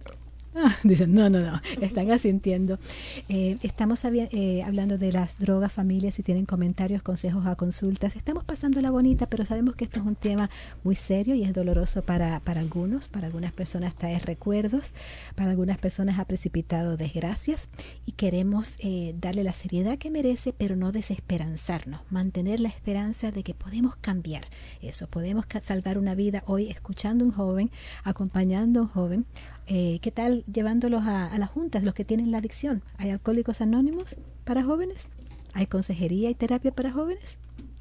Dicen, no, están asintiendo. Estamos hablando de las drogas, familias, si tienen comentarios, consejos o consultas. Estamos pasando la bonita, pero sabemos que esto es un tema muy serio y es doloroso para algunos. Para algunas personas trae recuerdos, para algunas personas ha precipitado desgracias y queremos darle la seriedad que merece, pero no desesperanzarnos. Mantener la esperanza de que podemos cambiar eso, podemos salvar una vida hoy escuchando a un joven, acompañando a un joven. ¿Qué tal llevándolos a las juntas, los que tienen la adicción? ¿Hay alcohólicos anónimos para jóvenes? ¿Hay consejería y terapia para jóvenes?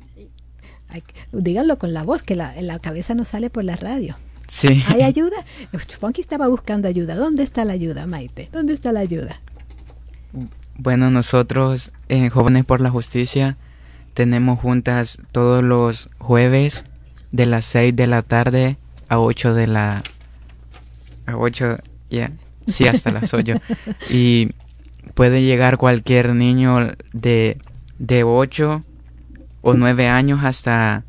Díganlo con la voz, que la cabeza no sale por la radio. Sí. ¿Hay ayuda? Funky estaba buscando ayuda. ¿Dónde está la ayuda, Maite? ¿Dónde está la ayuda? Bueno, nosotros, Jóvenes por la Justicia, tenemos juntas todos los jueves de las 6 de la tarde a 8 de la... A 8, sí, hasta las 8. Y puede llegar cualquier niño de 8 o 9 años hasta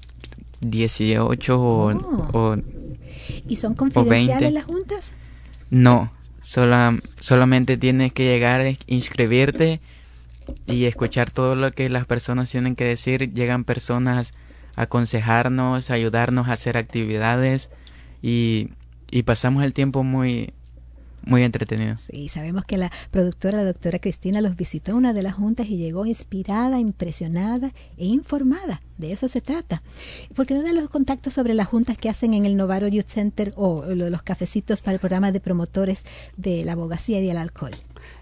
18 o ¿Y son confidenciales las juntas? No, solamente tienes que llegar, inscribirte y escuchar todo lo que las personas tienen que decir. Llegan personas a aconsejarnos, a ayudarnos a hacer actividades y pasamos el tiempo muy entretenido. Sí, sabemos que la productora, la doctora Cristina, los visitó en una de las juntas y llegó inspirada, impresionada e informada. De eso se trata. ¿Por qué no dan los contactos sobre las juntas que hacen en el Novato Youth Center o lo de los cafecitos para el programa de promotores de la abogacía y el alcohol?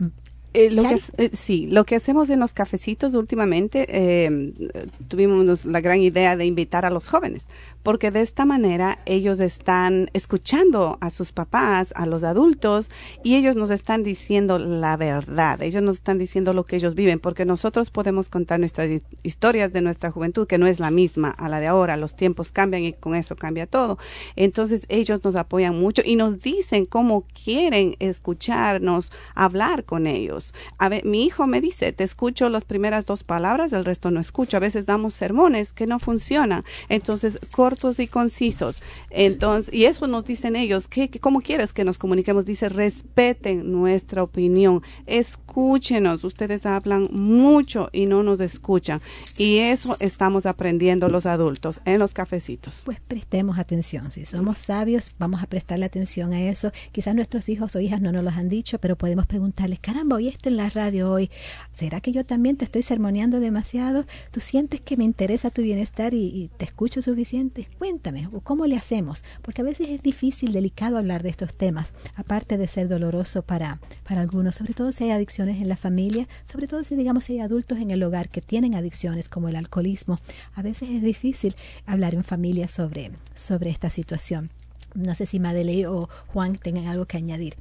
Lo que hacemos en los cafecitos últimamente, tuvimos la gran idea de invitar a los jóvenes, porque de esta manera ellos están escuchando a sus papás, a los adultos, y ellos nos están diciendo la verdad, ellos nos están diciendo lo que ellos viven, porque nosotros podemos contar nuestras historias de nuestra juventud, que no es la misma a la de ahora, los tiempos cambian y con eso cambia todo. Entonces ellos nos apoyan mucho y nos dicen cómo quieren escucharnos, hablar con ellos. A ver, mi hijo me dice, te escucho las primeras 2 palabras, el resto no escucho. A veces damos sermones que no funcionan, entonces cortos y concisos. Entonces, y eso nos dicen ellos, ¿cómo quieres que nos comuniquemos? Dice, respeten nuestra opinión, escúchenos, ustedes hablan mucho y no nos escuchan. Y eso estamos aprendiendo los adultos en los cafecitos. Pues prestemos atención, si somos sabios vamos a prestarle atención a eso. Quizás nuestros hijos o hijas no nos lo han dicho, pero podemos preguntarles, caramba, oye esto en la radio hoy, ¿será que yo también te estoy sermoneando demasiado? ¿Tú sientes que me interesa tu bienestar y te escucho suficiente? Cuéntame, ¿cómo le hacemos? Porque a veces es difícil, delicado hablar de estos temas, aparte de ser doloroso para algunos, sobre todo si hay adicciones en la familia, sobre todo si digamos si hay adultos en el hogar que tienen adicciones como el alcoholismo. A veces es difícil hablar en familia sobre esta situación. No sé si Madeleine o Juan tengan algo que añadir.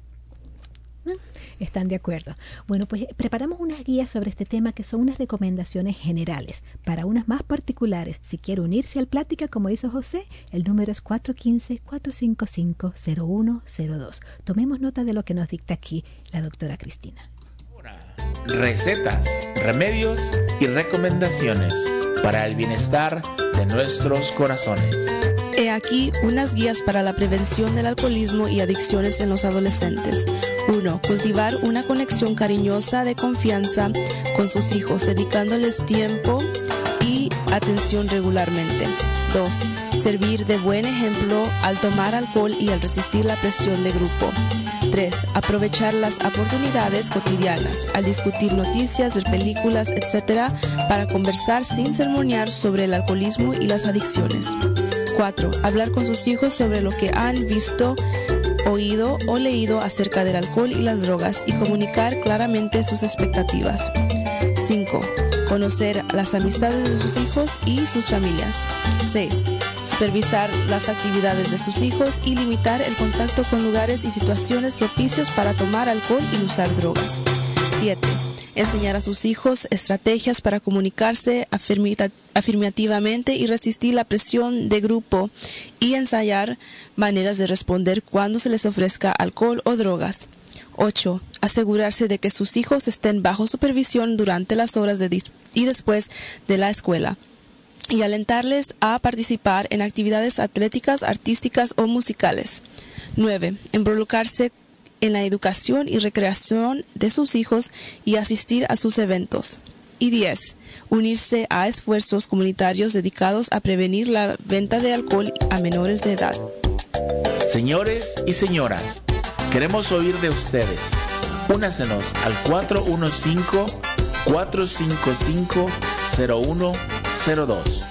¿Están de acuerdo? Bueno, pues preparamos unas guías sobre este tema que son unas recomendaciones generales. Para unas más particulares, si quiere unirse al plática como hizo José, el número es 415-455-0102. Tomemos nota de lo que nos dicta aquí la doctora Cristina. Recetas, remedios y recomendaciones para el bienestar de nuestros corazones. He aquí unas guías para la prevención del alcoholismo y adicciones en los adolescentes. 1. Cultivar una conexión cariñosa de confianza con sus hijos, dedicándoles tiempo y atención regularmente. 2. Servir de buen ejemplo al tomar alcohol y al resistir la presión de grupo. 3. Aprovechar las oportunidades cotidianas, al discutir noticias, ver películas, etc., para conversar sin sermonear sobre el alcoholismo y las adicciones. 4. Hablar con sus hijos sobre lo que han visto, oído o leído acerca del alcohol y las drogas y comunicar claramente sus expectativas. 5. Conocer las amistades de sus hijos y sus familias. 6. Supervisar las actividades de sus hijos y limitar el contacto con lugares y situaciones propicios para tomar alcohol y usar drogas. 7. Enseñar a sus hijos estrategias para comunicarse afirmativamente y resistir la presión de grupo y ensayar maneras de responder cuando se les ofrezca alcohol o drogas. 8. Asegurarse de que sus hijos estén bajo supervisión durante las horas y después de la escuela y alentarles a participar en actividades atléticas, artísticas o musicales. 9. Involucrarse en la educación y recreación de sus hijos y asistir a sus eventos. Y 10. Unirse a esfuerzos comunitarios dedicados a prevenir la venta de alcohol a menores de edad. Señores y señoras, queremos oír de ustedes. Únasenos al 415-455-0102.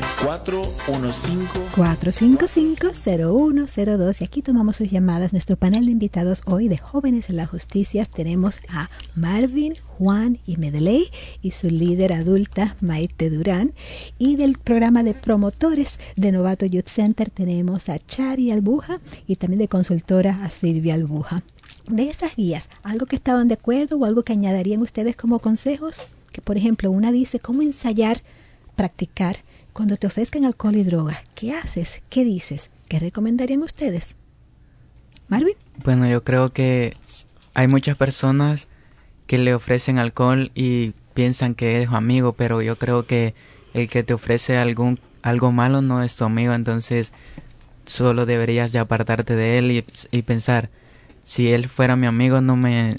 415-455-0102. Y aquí tomamos sus llamadas. Nuestro panel de invitados hoy de Jóvenes en la Justicia tenemos a Marvin, Juan y Madeleine y su líder adulta Maite Durán. Y del programa de promotores de Novato Youth Center tenemos a Chari Albuja y también de consultora a Silvia Albuja. De esas guías, ¿algo que estaban de acuerdo o algo que añadirían ustedes como consejos? que, por ejemplo, una dice cómo ensayar, practicar. Cuando te ofrezcan alcohol y drogas, ¿qué haces? ¿Qué dices? ¿Qué recomendarían ustedes? ¿Marvin? Bueno, yo creo que hay muchas personas que le ofrecen alcohol y piensan que es su amigo, pero yo creo que el que te ofrece algo malo no es tu amigo, entonces solo deberías de apartarte de él y pensar, si él fuera mi amigo no me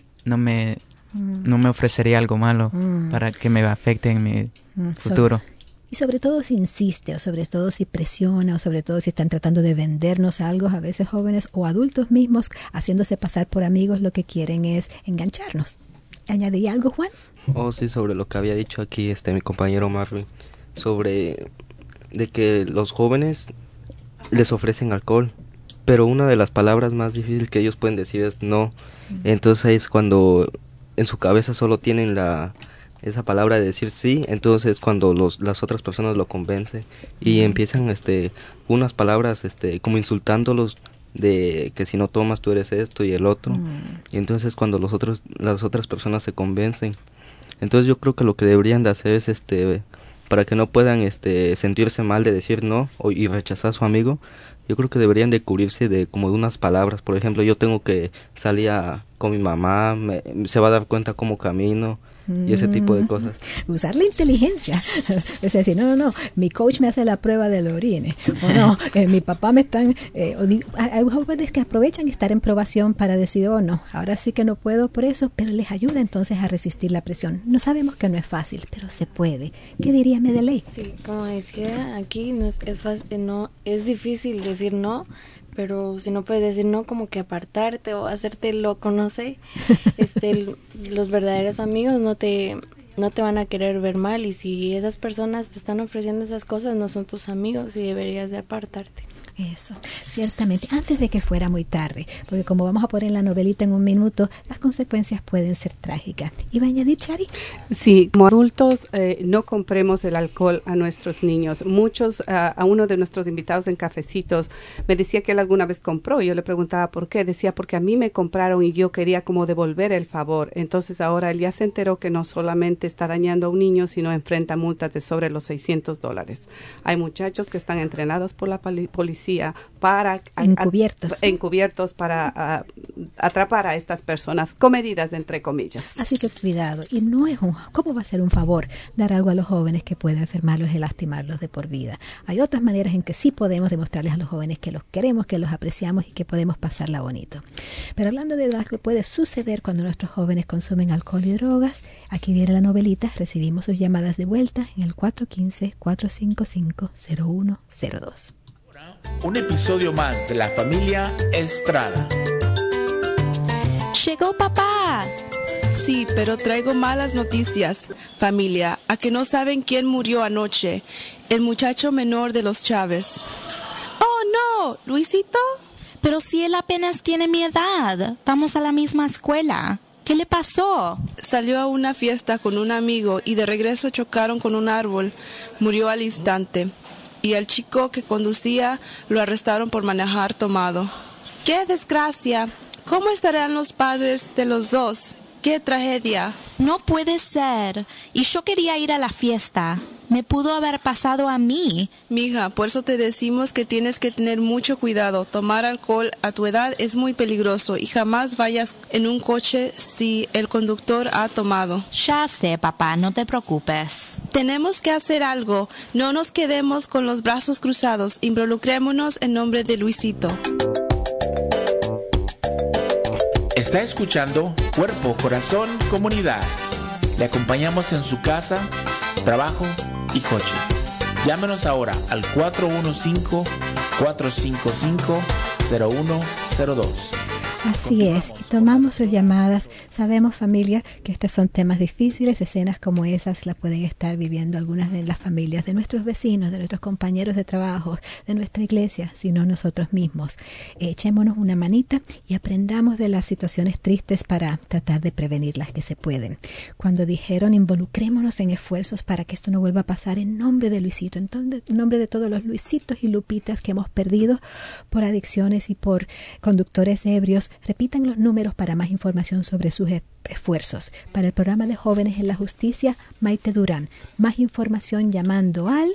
ofrecería algo malo para que me afecte en mi futuro. Y sobre todo si insiste, o sobre todo si presiona, o sobre todo si están tratando de vendernos algo, a veces jóvenes o adultos mismos haciéndose pasar por amigos, lo que quieren es engancharnos. ¿Añadiría algo, Juan? Oh, sí, sobre lo que había dicho aquí mi compañero Marvin, sobre de que los jóvenes les ofrecen alcohol, pero una de las palabras más difíciles que ellos pueden decir es no. Entonces es cuando en su cabeza solo tienen esa palabra de decir sí, entonces cuando las otras personas lo convencen y empiezan unas palabras como insultándolos de que si no tomas tú eres esto y el otro, y entonces cuando las otras personas se convencen, entonces yo creo que lo que deberían de hacer es para que no puedan sentirse mal de decir no y rechazar a su amigo, yo creo que deberían de cubrirse de unas palabras. Por ejemplo, yo tengo que salir con mi mamá, se va a dar cuenta cómo camino y ese tipo de cosas. Usar la inteligencia. Es decir, no, mi coach me hace la prueba del orine. O no, mi papá me están... hay jóvenes que aprovechan estar en probación para decir, oh no, ahora sí que no puedo por eso, pero les ayuda entonces a resistir la presión. No sabemos que no es fácil, pero se puede. ¿Qué diría Medeley? Sí, como decía, aquí no es fácil, no, es difícil decir no, pero si no puedes decir no, como que apartarte o hacerte loco, no sé. Los verdaderos amigos no te van a querer ver mal, y si esas personas te están ofreciendo esas cosas, no son tus amigos y deberías de apartarte. Eso, ciertamente, antes de que fuera muy tarde, porque como vamos a poner la novelita en un minuto, las consecuencias pueden ser trágicas. ¿Iba a añadir, Chari? Sí, como adultos no compremos el alcohol a nuestros niños. Muchos, a uno de nuestros invitados en Cafecitos me decía que él alguna vez compró, y yo le preguntaba por qué. Decía, porque a mí me compraron y yo quería como devolver el favor. Entonces ahora él ya se enteró que no solamente está dañando a un niño, sino enfrenta multas de sobre los $600. Hay muchachos que están entrenados por la policía para encubiertos para atrapar a estas personas con medidas entre comillas. Así que cuidado, y no es ¿cómo va a ser un favor dar algo a los jóvenes que puede enfermarlos y lastimarlos de por vida? Hay otras maneras en que sí podemos demostrarles a los jóvenes que los queremos, que los apreciamos y que podemos pasarla bonito. Pero hablando de lo que puede suceder cuando nuestros jóvenes consumen alcohol y drogas, aquí viene la novelita. Recibimos sus llamadas de vuelta en el 415-455-0102. Un episodio más de la familia Estrada. ¡Llegó papá! Sí, pero traigo malas noticias, familia. ¿A que no saben quién murió anoche? El muchacho menor de los Chávez. ¡Oh, no! ¿Luisito? Pero si él apenas tiene mi edad. Vamos a la misma escuela. ¿Qué le pasó? Salió a una fiesta con un amigo y de regreso chocaron con un árbol. Murió al instante. Y al chico que conducía lo arrestaron por manejar tomado. ¡Qué desgracia! ¿Cómo estarán los padres de los dos? ¡Qué tragedia! No puede ser. Y yo quería ir a la fiesta. Me pudo haber pasado a mí. Mija, por eso te decimos que tienes que tener mucho cuidado. Tomar alcohol a tu edad es muy peligroso y jamás vayas en un coche si el conductor ha tomado. Ya sé, papá, no te preocupes. Tenemos que hacer algo. No nos quedemos con los brazos cruzados. Involucrémonos en nombre de Luisito. Está escuchando Cuerpo, Corazón, Comunidad. Le acompañamos en su casa, trabajo y coche. Llámenos ahora al 415-455-0102. Así es, y tomamos sus llamadas. Sabemos, familia, que estos son temas difíciles. Escenas como esas las pueden estar viviendo algunas de las familias de nuestros vecinos, de nuestros compañeros de trabajo, de nuestra iglesia, sino nosotros mismos. Echémonos una manita y aprendamos de las situaciones tristes para tratar de prevenir las que se pueden. Cuando dijeron involucrémonos en esfuerzos para que esto no vuelva a pasar, en nombre de Luisito, en nombre de todos los Luisitos y Lupitas que hemos perdido por adicciones y por conductores ebrios, Repitan los números para más información sobre sus esfuerzos. Para el programa de jóvenes en la justicia, Maite Durán. Más información llamando al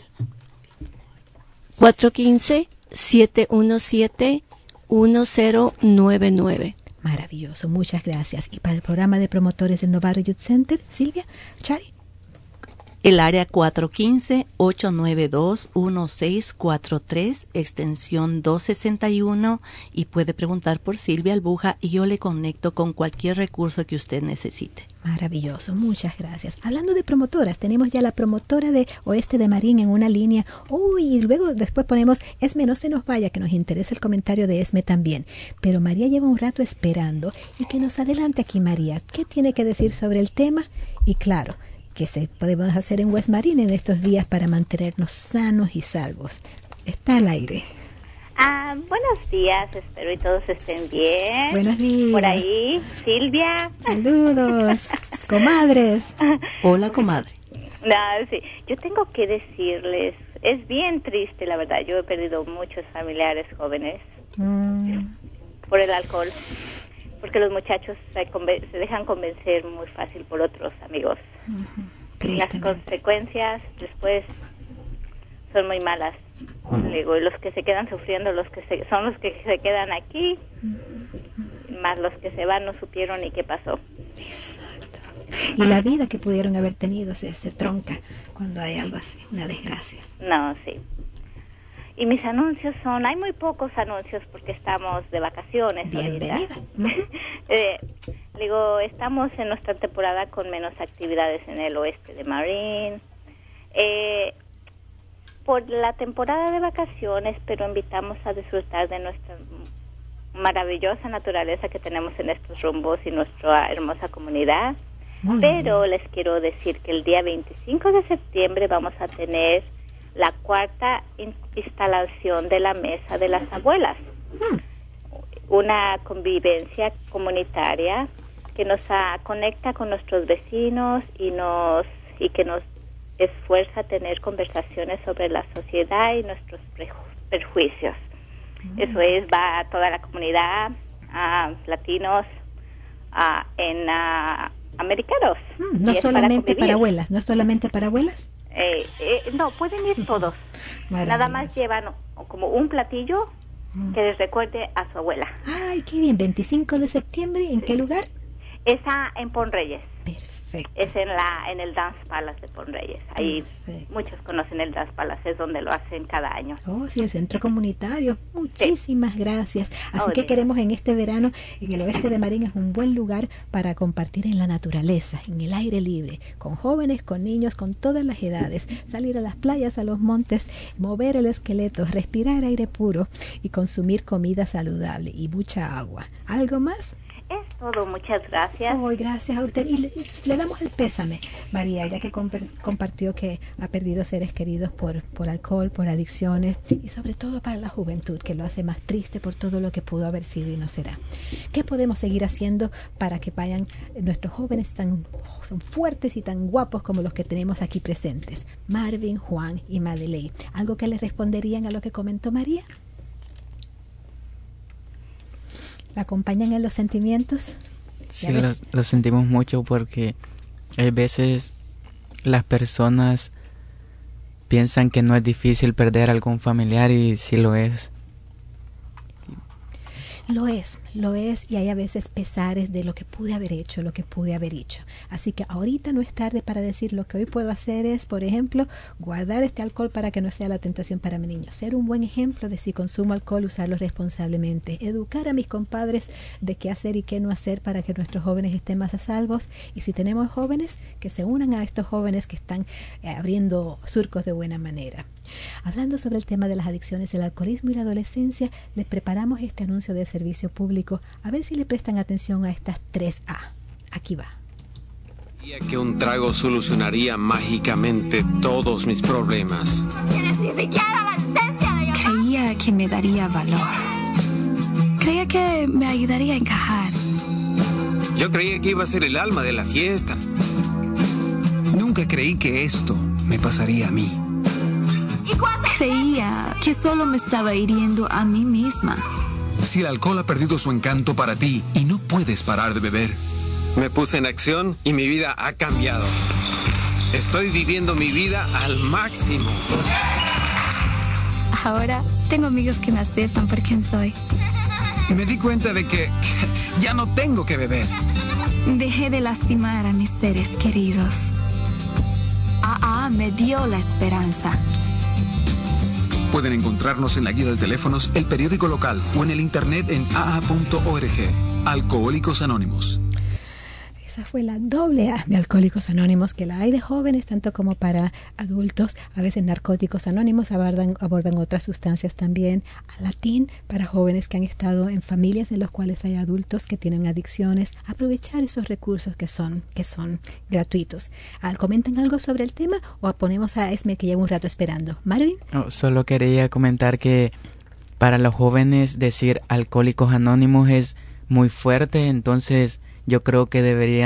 415-717-1099. Maravilloso, muchas gracias. Y para el programa de promotores del Novato Youth Center, Silvia, Chari. El área 415-892-1643, extensión 261, y puede preguntar por Silvia Albuja y yo le conecto con cualquier recurso que usted necesite. Maravilloso, muchas gracias. Hablando de promotoras, tenemos ya la promotora de Oeste de Marín en una línea. Y luego después ponemos Esme, no se nos vaya, que nos interesa el comentario de Esme también. Pero María lleva un rato esperando y que nos adelante aquí María. ¿Qué tiene que decir sobre el tema? Y claro, ¿qué se podemos hacer en West Marine en estos días para mantenernos sanos y salvos? Está al aire. Buenos días, espero y todos estén bien. Buenos días. Por ahí, Silvia. Saludos, comadres. Hola, comadre. Sí, yo tengo que decirles, es bien triste, la verdad. Yo he perdido muchos familiares jóvenes por el alcohol, porque los muchachos se dejan convencer muy fácil por otros amigos. Las consecuencias después son muy malas. Digo, y los que se quedan sufriendo son los que se quedan aquí, más los que se van no supieron ni qué pasó. Exacto. Y la vida que pudieron haber tenido se tronca cuando hay algo así, una desgracia. No, sí. Y mis anuncios hay muy pocos anuncios porque estamos de vacaciones. Bienvenida. Digo, estamos en nuestra temporada con menos actividades en el oeste de Marín. Por la temporada de vacaciones, pero invitamos a disfrutar de nuestra maravillosa naturaleza que tenemos en estos rumbos y nuestra hermosa comunidad. Pero les quiero decir que el día 25 de septiembre vamos a tener la cuarta instalación de la Mesa de las Abuelas. Una convivencia comunitaria que nos conecta con nuestros vecinos y que nos esfuerza a tener conversaciones sobre la sociedad y nuestros prejuicios. Eso va a toda la comunidad, a latinos, americanos. No solamente para abuelas, no solamente para abuelas. No, pueden ir todos. Nada más llevan como un platillo que les recuerde a su abuela. Ay, qué bien. 25 de septiembre, ¿en qué lugar? Esa en Pon Reyes. Perfecto. Es en el Dance Palace de Pon Reyes. Ahí muchos conocen el Dance Palace, es donde lo hacen cada año. Sí, el centro comunitario. Muchísimas gracias. Así que queremos en este verano, en el oeste de Marín es un buen lugar para compartir en la naturaleza, en el aire libre, con jóvenes, con niños, con todas las edades. Salir a las playas, a los montes, mover el esqueleto, respirar aire puro y consumir comida saludable y mucha agua. ¿Algo más? Es todo, muchas gracias. Gracias a usted. Y le damos el pésame, María, ya que compartió que ha perdido seres queridos por alcohol, por adicciones y sobre todo para la juventud, que lo hace más triste por todo lo que pudo haber sido y no será. ¿Qué podemos seguir haciendo para que vayan nuestros jóvenes tan fuertes y tan guapos como los que tenemos aquí presentes? Marvin, Juan y Madeleine. ¿Algo que les responderían a lo que comentó María? ¿La acompañan en los sentimientos? Sí, lo sentimos mucho porque hay veces las personas piensan que no es difícil perder a algún familiar y sí lo es. Lo es, y hay a veces pesares de lo que pude haber hecho, lo que pude haber hecho. Así que ahorita no es tarde para decir lo que hoy puedo hacer es, por ejemplo, guardar este alcohol para que no sea la tentación para mi niño. Ser un buen ejemplo de si consumo alcohol, usarlo responsablemente. Educar a mis compadres de qué hacer y qué no hacer para que nuestros jóvenes estén más a salvos. Y si tenemos jóvenes, que se unan a estos jóvenes que están abriendo surcos de buena manera. Hablando sobre el tema de las adicciones, el alcoholismo y la adolescencia, les preparamos este anuncio de servicio público. A ver si le prestan atención a estas 3A. Aquí va. Creía que un trago solucionaría mágicamente todos mis problemas. ¿Tienes ni siquiera la esencia de llamar? Creía que me daría valor. Creía que me ayudaría a encajar. Yo creía que iba a ser el alma de la fiesta. Nunca creí que esto me pasaría a mí. Creía que solo me estaba hiriendo a mí misma. si el alcohol ha perdido su encanto para ti y no puedes parar de beber? Me puse en acción y mi vida ha cambiado. Estoy viviendo mi vida al máximo. Ahora tengo amigos que me aceptan por quien soy. Me di cuenta de que ya no tengo que beber. Dejé de lastimar a mis seres queridos. AA me dio la esperanza. Pueden encontrarnos en la guía de teléfonos, el periódico local o en el internet en aa.org. Alcohólicos Anónimos. Esa fue la AA de Alcohólicos Anónimos, que la hay de jóvenes tanto como para adultos. A veces Narcóticos Anónimos abordan otras sustancias también. Alatín para jóvenes que han estado en familias en las cuales hay adultos que tienen adicciones. Aprovechar esos recursos que son gratuitos. ¿Comentan algo sobre el tema o ponemos a Esme, que lleva un rato esperando? Marvin. Solo quería comentar que para los jóvenes decir Alcohólicos Anónimos es muy fuerte, entonces yo creo que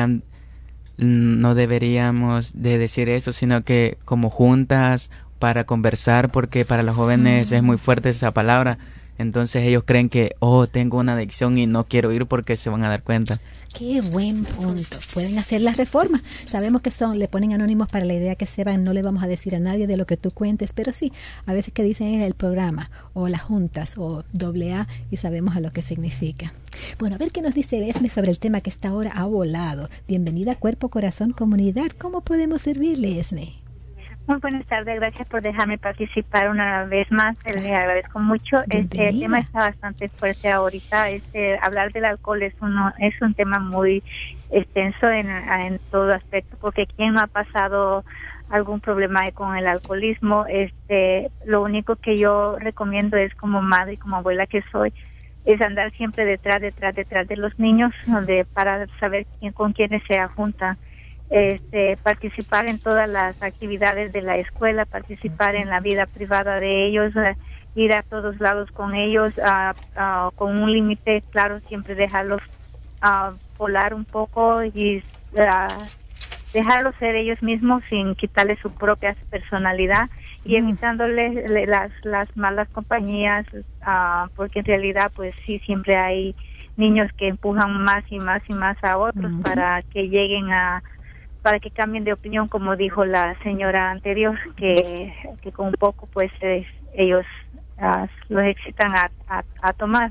no deberíamos de decir eso, sino que como juntas para conversar, porque para los jóvenes es muy fuerte esa palabra. Entonces ellos creen que, tengo una adicción y no quiero ir porque se van a dar cuenta. Qué buen punto. Pueden hacer la reforma. Sabemos que le ponen anónimos para la idea que se van. No le vamos a decir a nadie de lo que tú cuentes, pero sí, a veces que dicen en el programa, o las juntas, o AA, y sabemos a lo que significa. Bueno, a ver qué nos dice Esme sobre el tema que esta hora ha volado. Bienvenida a Cuerpo, Corazón, Comunidad. ¿Cómo podemos servirle, Esme? Muy buenas tardes, gracias por dejarme participar una vez más, le agradezco mucho. El tema está bastante fuerte ahorita. Hablar del alcohol es un tema muy extenso en todo aspecto, porque quien no ha pasado algún problema con el alcoholismo, lo único que yo recomiendo es, como madre y como abuela que soy, es andar siempre detrás de los niños, para saber con quiénes se juntan. Participar en todas las actividades de la escuela, participar en la vida privada de ellos, ir a todos lados con ellos, con un límite claro, siempre dejarlos volar un poco y dejarlos ser ellos mismos sin quitarles su propia personalidad y evitándoles las malas compañías, porque en realidad pues sí, siempre hay niños que empujan más y más y más a otros para que lleguen para que cambien de opinión, como dijo la señora anterior, que con un poco pues ellos los excitan a tomar.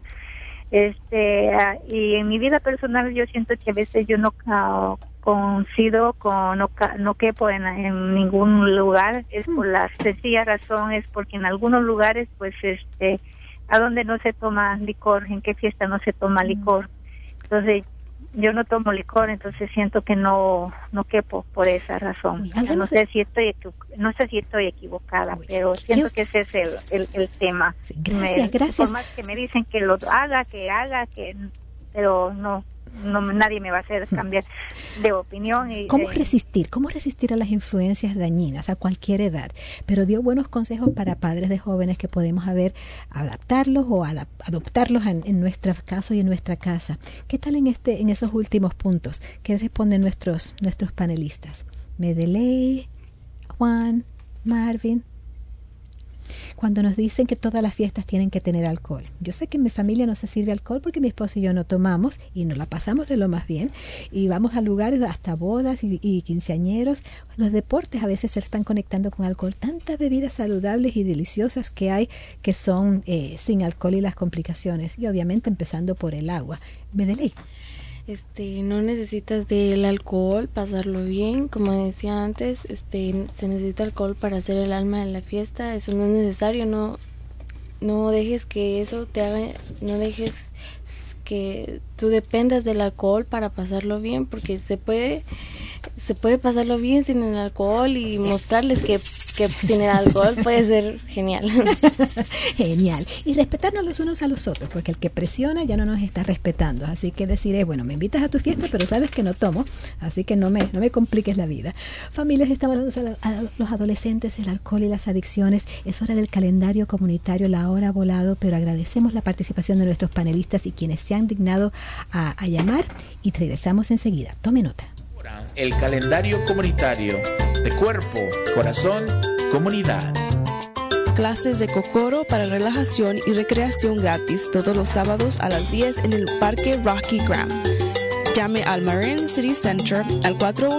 Y en mi vida personal yo siento que a veces yo no no quepo en ningún lugar. Es por la sencilla razón, es porque en algunos lugares pues a donde no se toma licor, en qué fiesta no se toma licor. Entonces yo no tomo licor, entonces siento que no quepo por esa razón. No sé si estoy equivocada, pero siento que ese es el tema. Gracias. Por más que me dicen que lo haga, pero no, nadie me va a hacer cambiar de opinión. ¿Cómo resistir a las influencias dañinas a cualquier edad? Pero dio buenos consejos para padres de jóvenes que podemos adaptarlos o adoptarlos en nuestro caso y en nuestra casa. ¿Qué tal en esos últimos puntos? ¿Qué responden nuestros panelistas? Medeley, Juan, Marvin. Cuando nos dicen que todas las fiestas tienen que tener alcohol. Yo sé que en mi familia no se sirve alcohol porque mi esposo y yo no tomamos y nos la pasamos de lo más bien y vamos a lugares hasta bodas y quinceañeros. Los deportes a veces se están conectando con alcohol. Tantas bebidas saludables y deliciosas que hay que son sin alcohol y las complicaciones. Y obviamente empezando por el agua. Medeley. No necesitas del alcohol, pasarlo bien, como decía antes, se necesita alcohol para hacer el alma de la fiesta, eso no es necesario, no dejes que eso te haga, no dejes que tú dependas del alcohol para pasarlo bien, porque se puede pasarlo bien sin el alcohol y mostrarles que sin el alcohol puede ser genial. Genial. Y respetarnos los unos a los otros, porque el que presiona ya no nos está respetando. Así que decir, bueno, me invitas a tu fiesta, pero sabes que no tomo, así que no me compliques la vida. Familias, estamos hablando a los adolescentes, el alcohol y las adicciones. Es hora del calendario comunitario, la hora ha volado, pero agradecemos la participación de nuestros panelistas y quienes se han dignado a llamar, y regresamos enseguida. Tome nota. El calendario comunitario de Cuerpo, Corazón, Comunidad. clases de Kokoro para relajación y recreación gratis todos los sábados a las 10 en el Parque Rocky Graham. Llame al Marin City Center al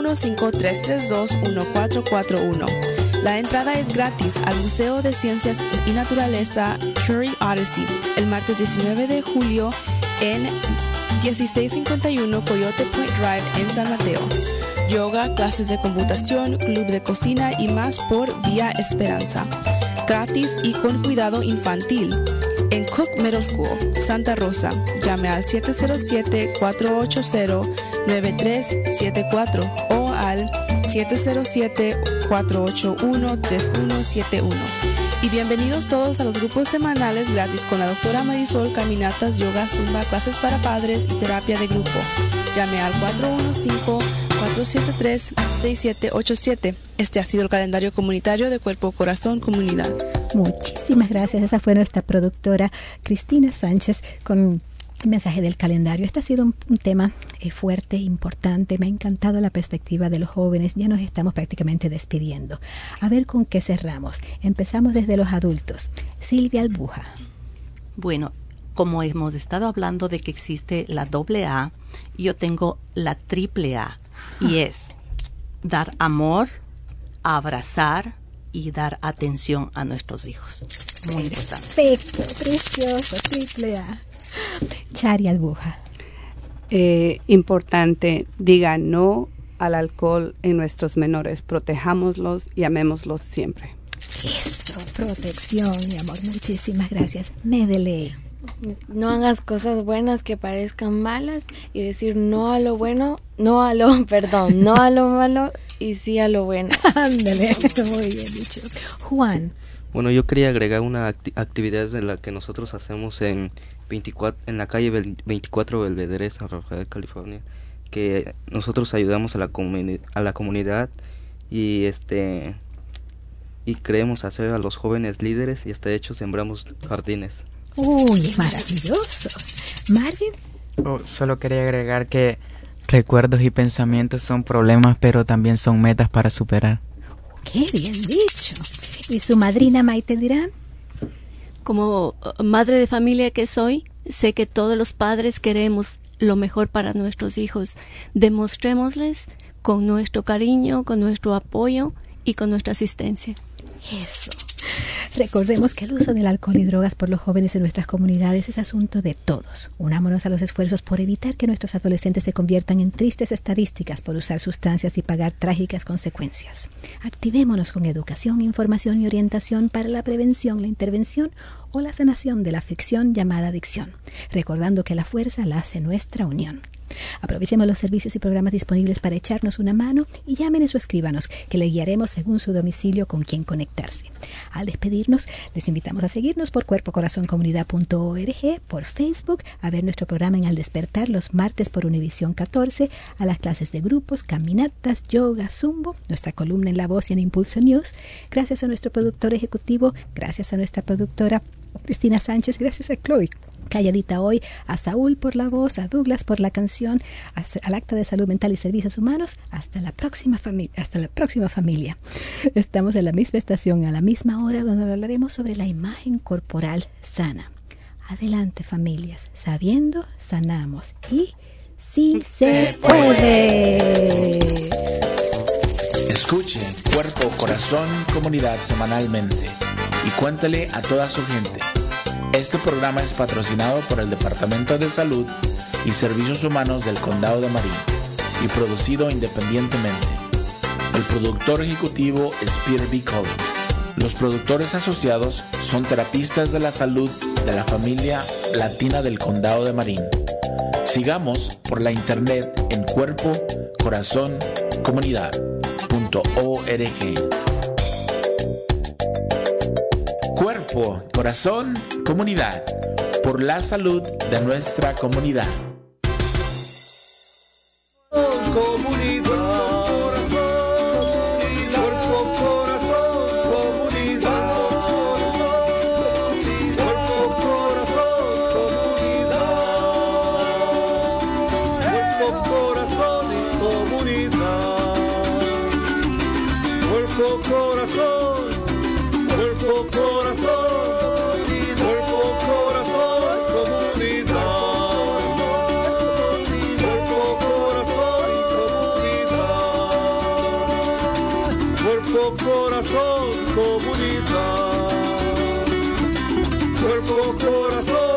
415-332-1441. La entrada es gratis al Museo de Ciencias y Naturaleza Curie Odyssey el martes 19 de julio en 1651 Coyote Point Drive en San Mateo. Yoga, clases de computación, club de cocina y más por Vía Esperanza. Gratis y con cuidado infantil. En Cook Middle School, Santa Rosa, llame al 707-480-9374 o al 707-481-3171. Y bienvenidos todos a los grupos semanales gratis con la doctora Marisol, caminatas, yoga, zumba, clases para padres y terapia de grupo. Llame al 415-473-6787. Este ha sido el calendario comunitario de Cuerpo, Corazón, Comunidad. Muchísimas gracias. Esa fue nuestra productora Cristina Sánchez con el mensaje del calendario. Este ha sido un tema fuerte, importante. Me ha encantado la perspectiva de los jóvenes. Ya nos estamos prácticamente despidiendo. A ver con qué cerramos. Empezamos desde los adultos. Silvia Albuja. Bueno, como hemos estado hablando de que existe la AA, yo tengo la AAA y es dar amor, abrazar y dar atención a nuestros hijos. Muy importante. Perfecto, precioso, AAA. Chari Albuja. Importante, diga no al alcohol en nuestros menores. Protejámoslos y amémoslos siempre. Eso, protección, mi amor. Muchísimas gracias. Medele. No hagas cosas buenas que parezcan malas y decir no a lo bueno, no a lo malo y sí a lo bueno. Ándale, muy bien dicho. Juan. Bueno, yo quería agregar una actividad de la que nosotros hacemos en la calle 24 Belvedere, San Rafael, California, que nosotros ayudamos a la comunidad y queremos hacer a los jóvenes líderes y hasta de hecho sembramos jardines. Uy, maravilloso. Marvin. Solo quería agregar que recuerdos y pensamientos son problemas, pero también son metas para superar. Qué bien dicho. ¿Y su madrina Maite Dirán? Como madre de familia que soy, sé que todos los padres queremos lo mejor para nuestros hijos. Demostrémosles con nuestro cariño, con nuestro apoyo y con nuestra asistencia. Eso. Recordemos que el uso del alcohol y drogas por los jóvenes en nuestras comunidades es asunto de todos. Unámonos a los esfuerzos por evitar que nuestros adolescentes se conviertan en tristes estadísticas por usar sustancias y pagar trágicas consecuencias. Activémonos con educación, información y orientación para la prevención, la intervención o la sanación de la afección llamada adicción, recordando que la fuerza la hace nuestra unión. Aprovechemos los servicios y programas disponibles para echarnos una mano y llámenos o escríbanos, que le guiaremos según su domicilio con quien conectarse. Al despedirnos, les invitamos a seguirnos por cuerpocorazoncomunidad.org, por Facebook, a ver nuestro programa en Al Despertar los martes por Univisión 14, a las clases de grupos, caminatas, yoga, zumbo, nuestra columna en La Voz y en Impulso News. Gracias a nuestro productor ejecutivo, gracias a nuestra productora Cristina Sánchez, gracias a Chloe Calladita hoy, a Saúl por la voz, a Douglas por la canción, al Acta de Salud Mental y Servicios Humanos. Hasta la próxima familia. Estamos en la misma estación, a la misma hora, donde hablaremos sobre la imagen corporal sana. Adelante, familias, sabiendo, sanamos y sí se puede. Escuche Cuerpo, Corazón, Comunidad semanalmente y cuéntale a toda su gente. Este programa es patrocinado por el Departamento de Salud y Servicios Humanos del Condado de Marin y producido independientemente. El productor ejecutivo es Peter B. Collins. Los productores asociados son terapistas de la salud de la familia latina del Condado de Marin. Sigamos por la internet en Cuerpo, Corazón, Comunidad.org. Cuerpo, Corazón, Comunidad, por la salud de nuestra comunidad. Cuerpo, corazón, cuerpo, corazón.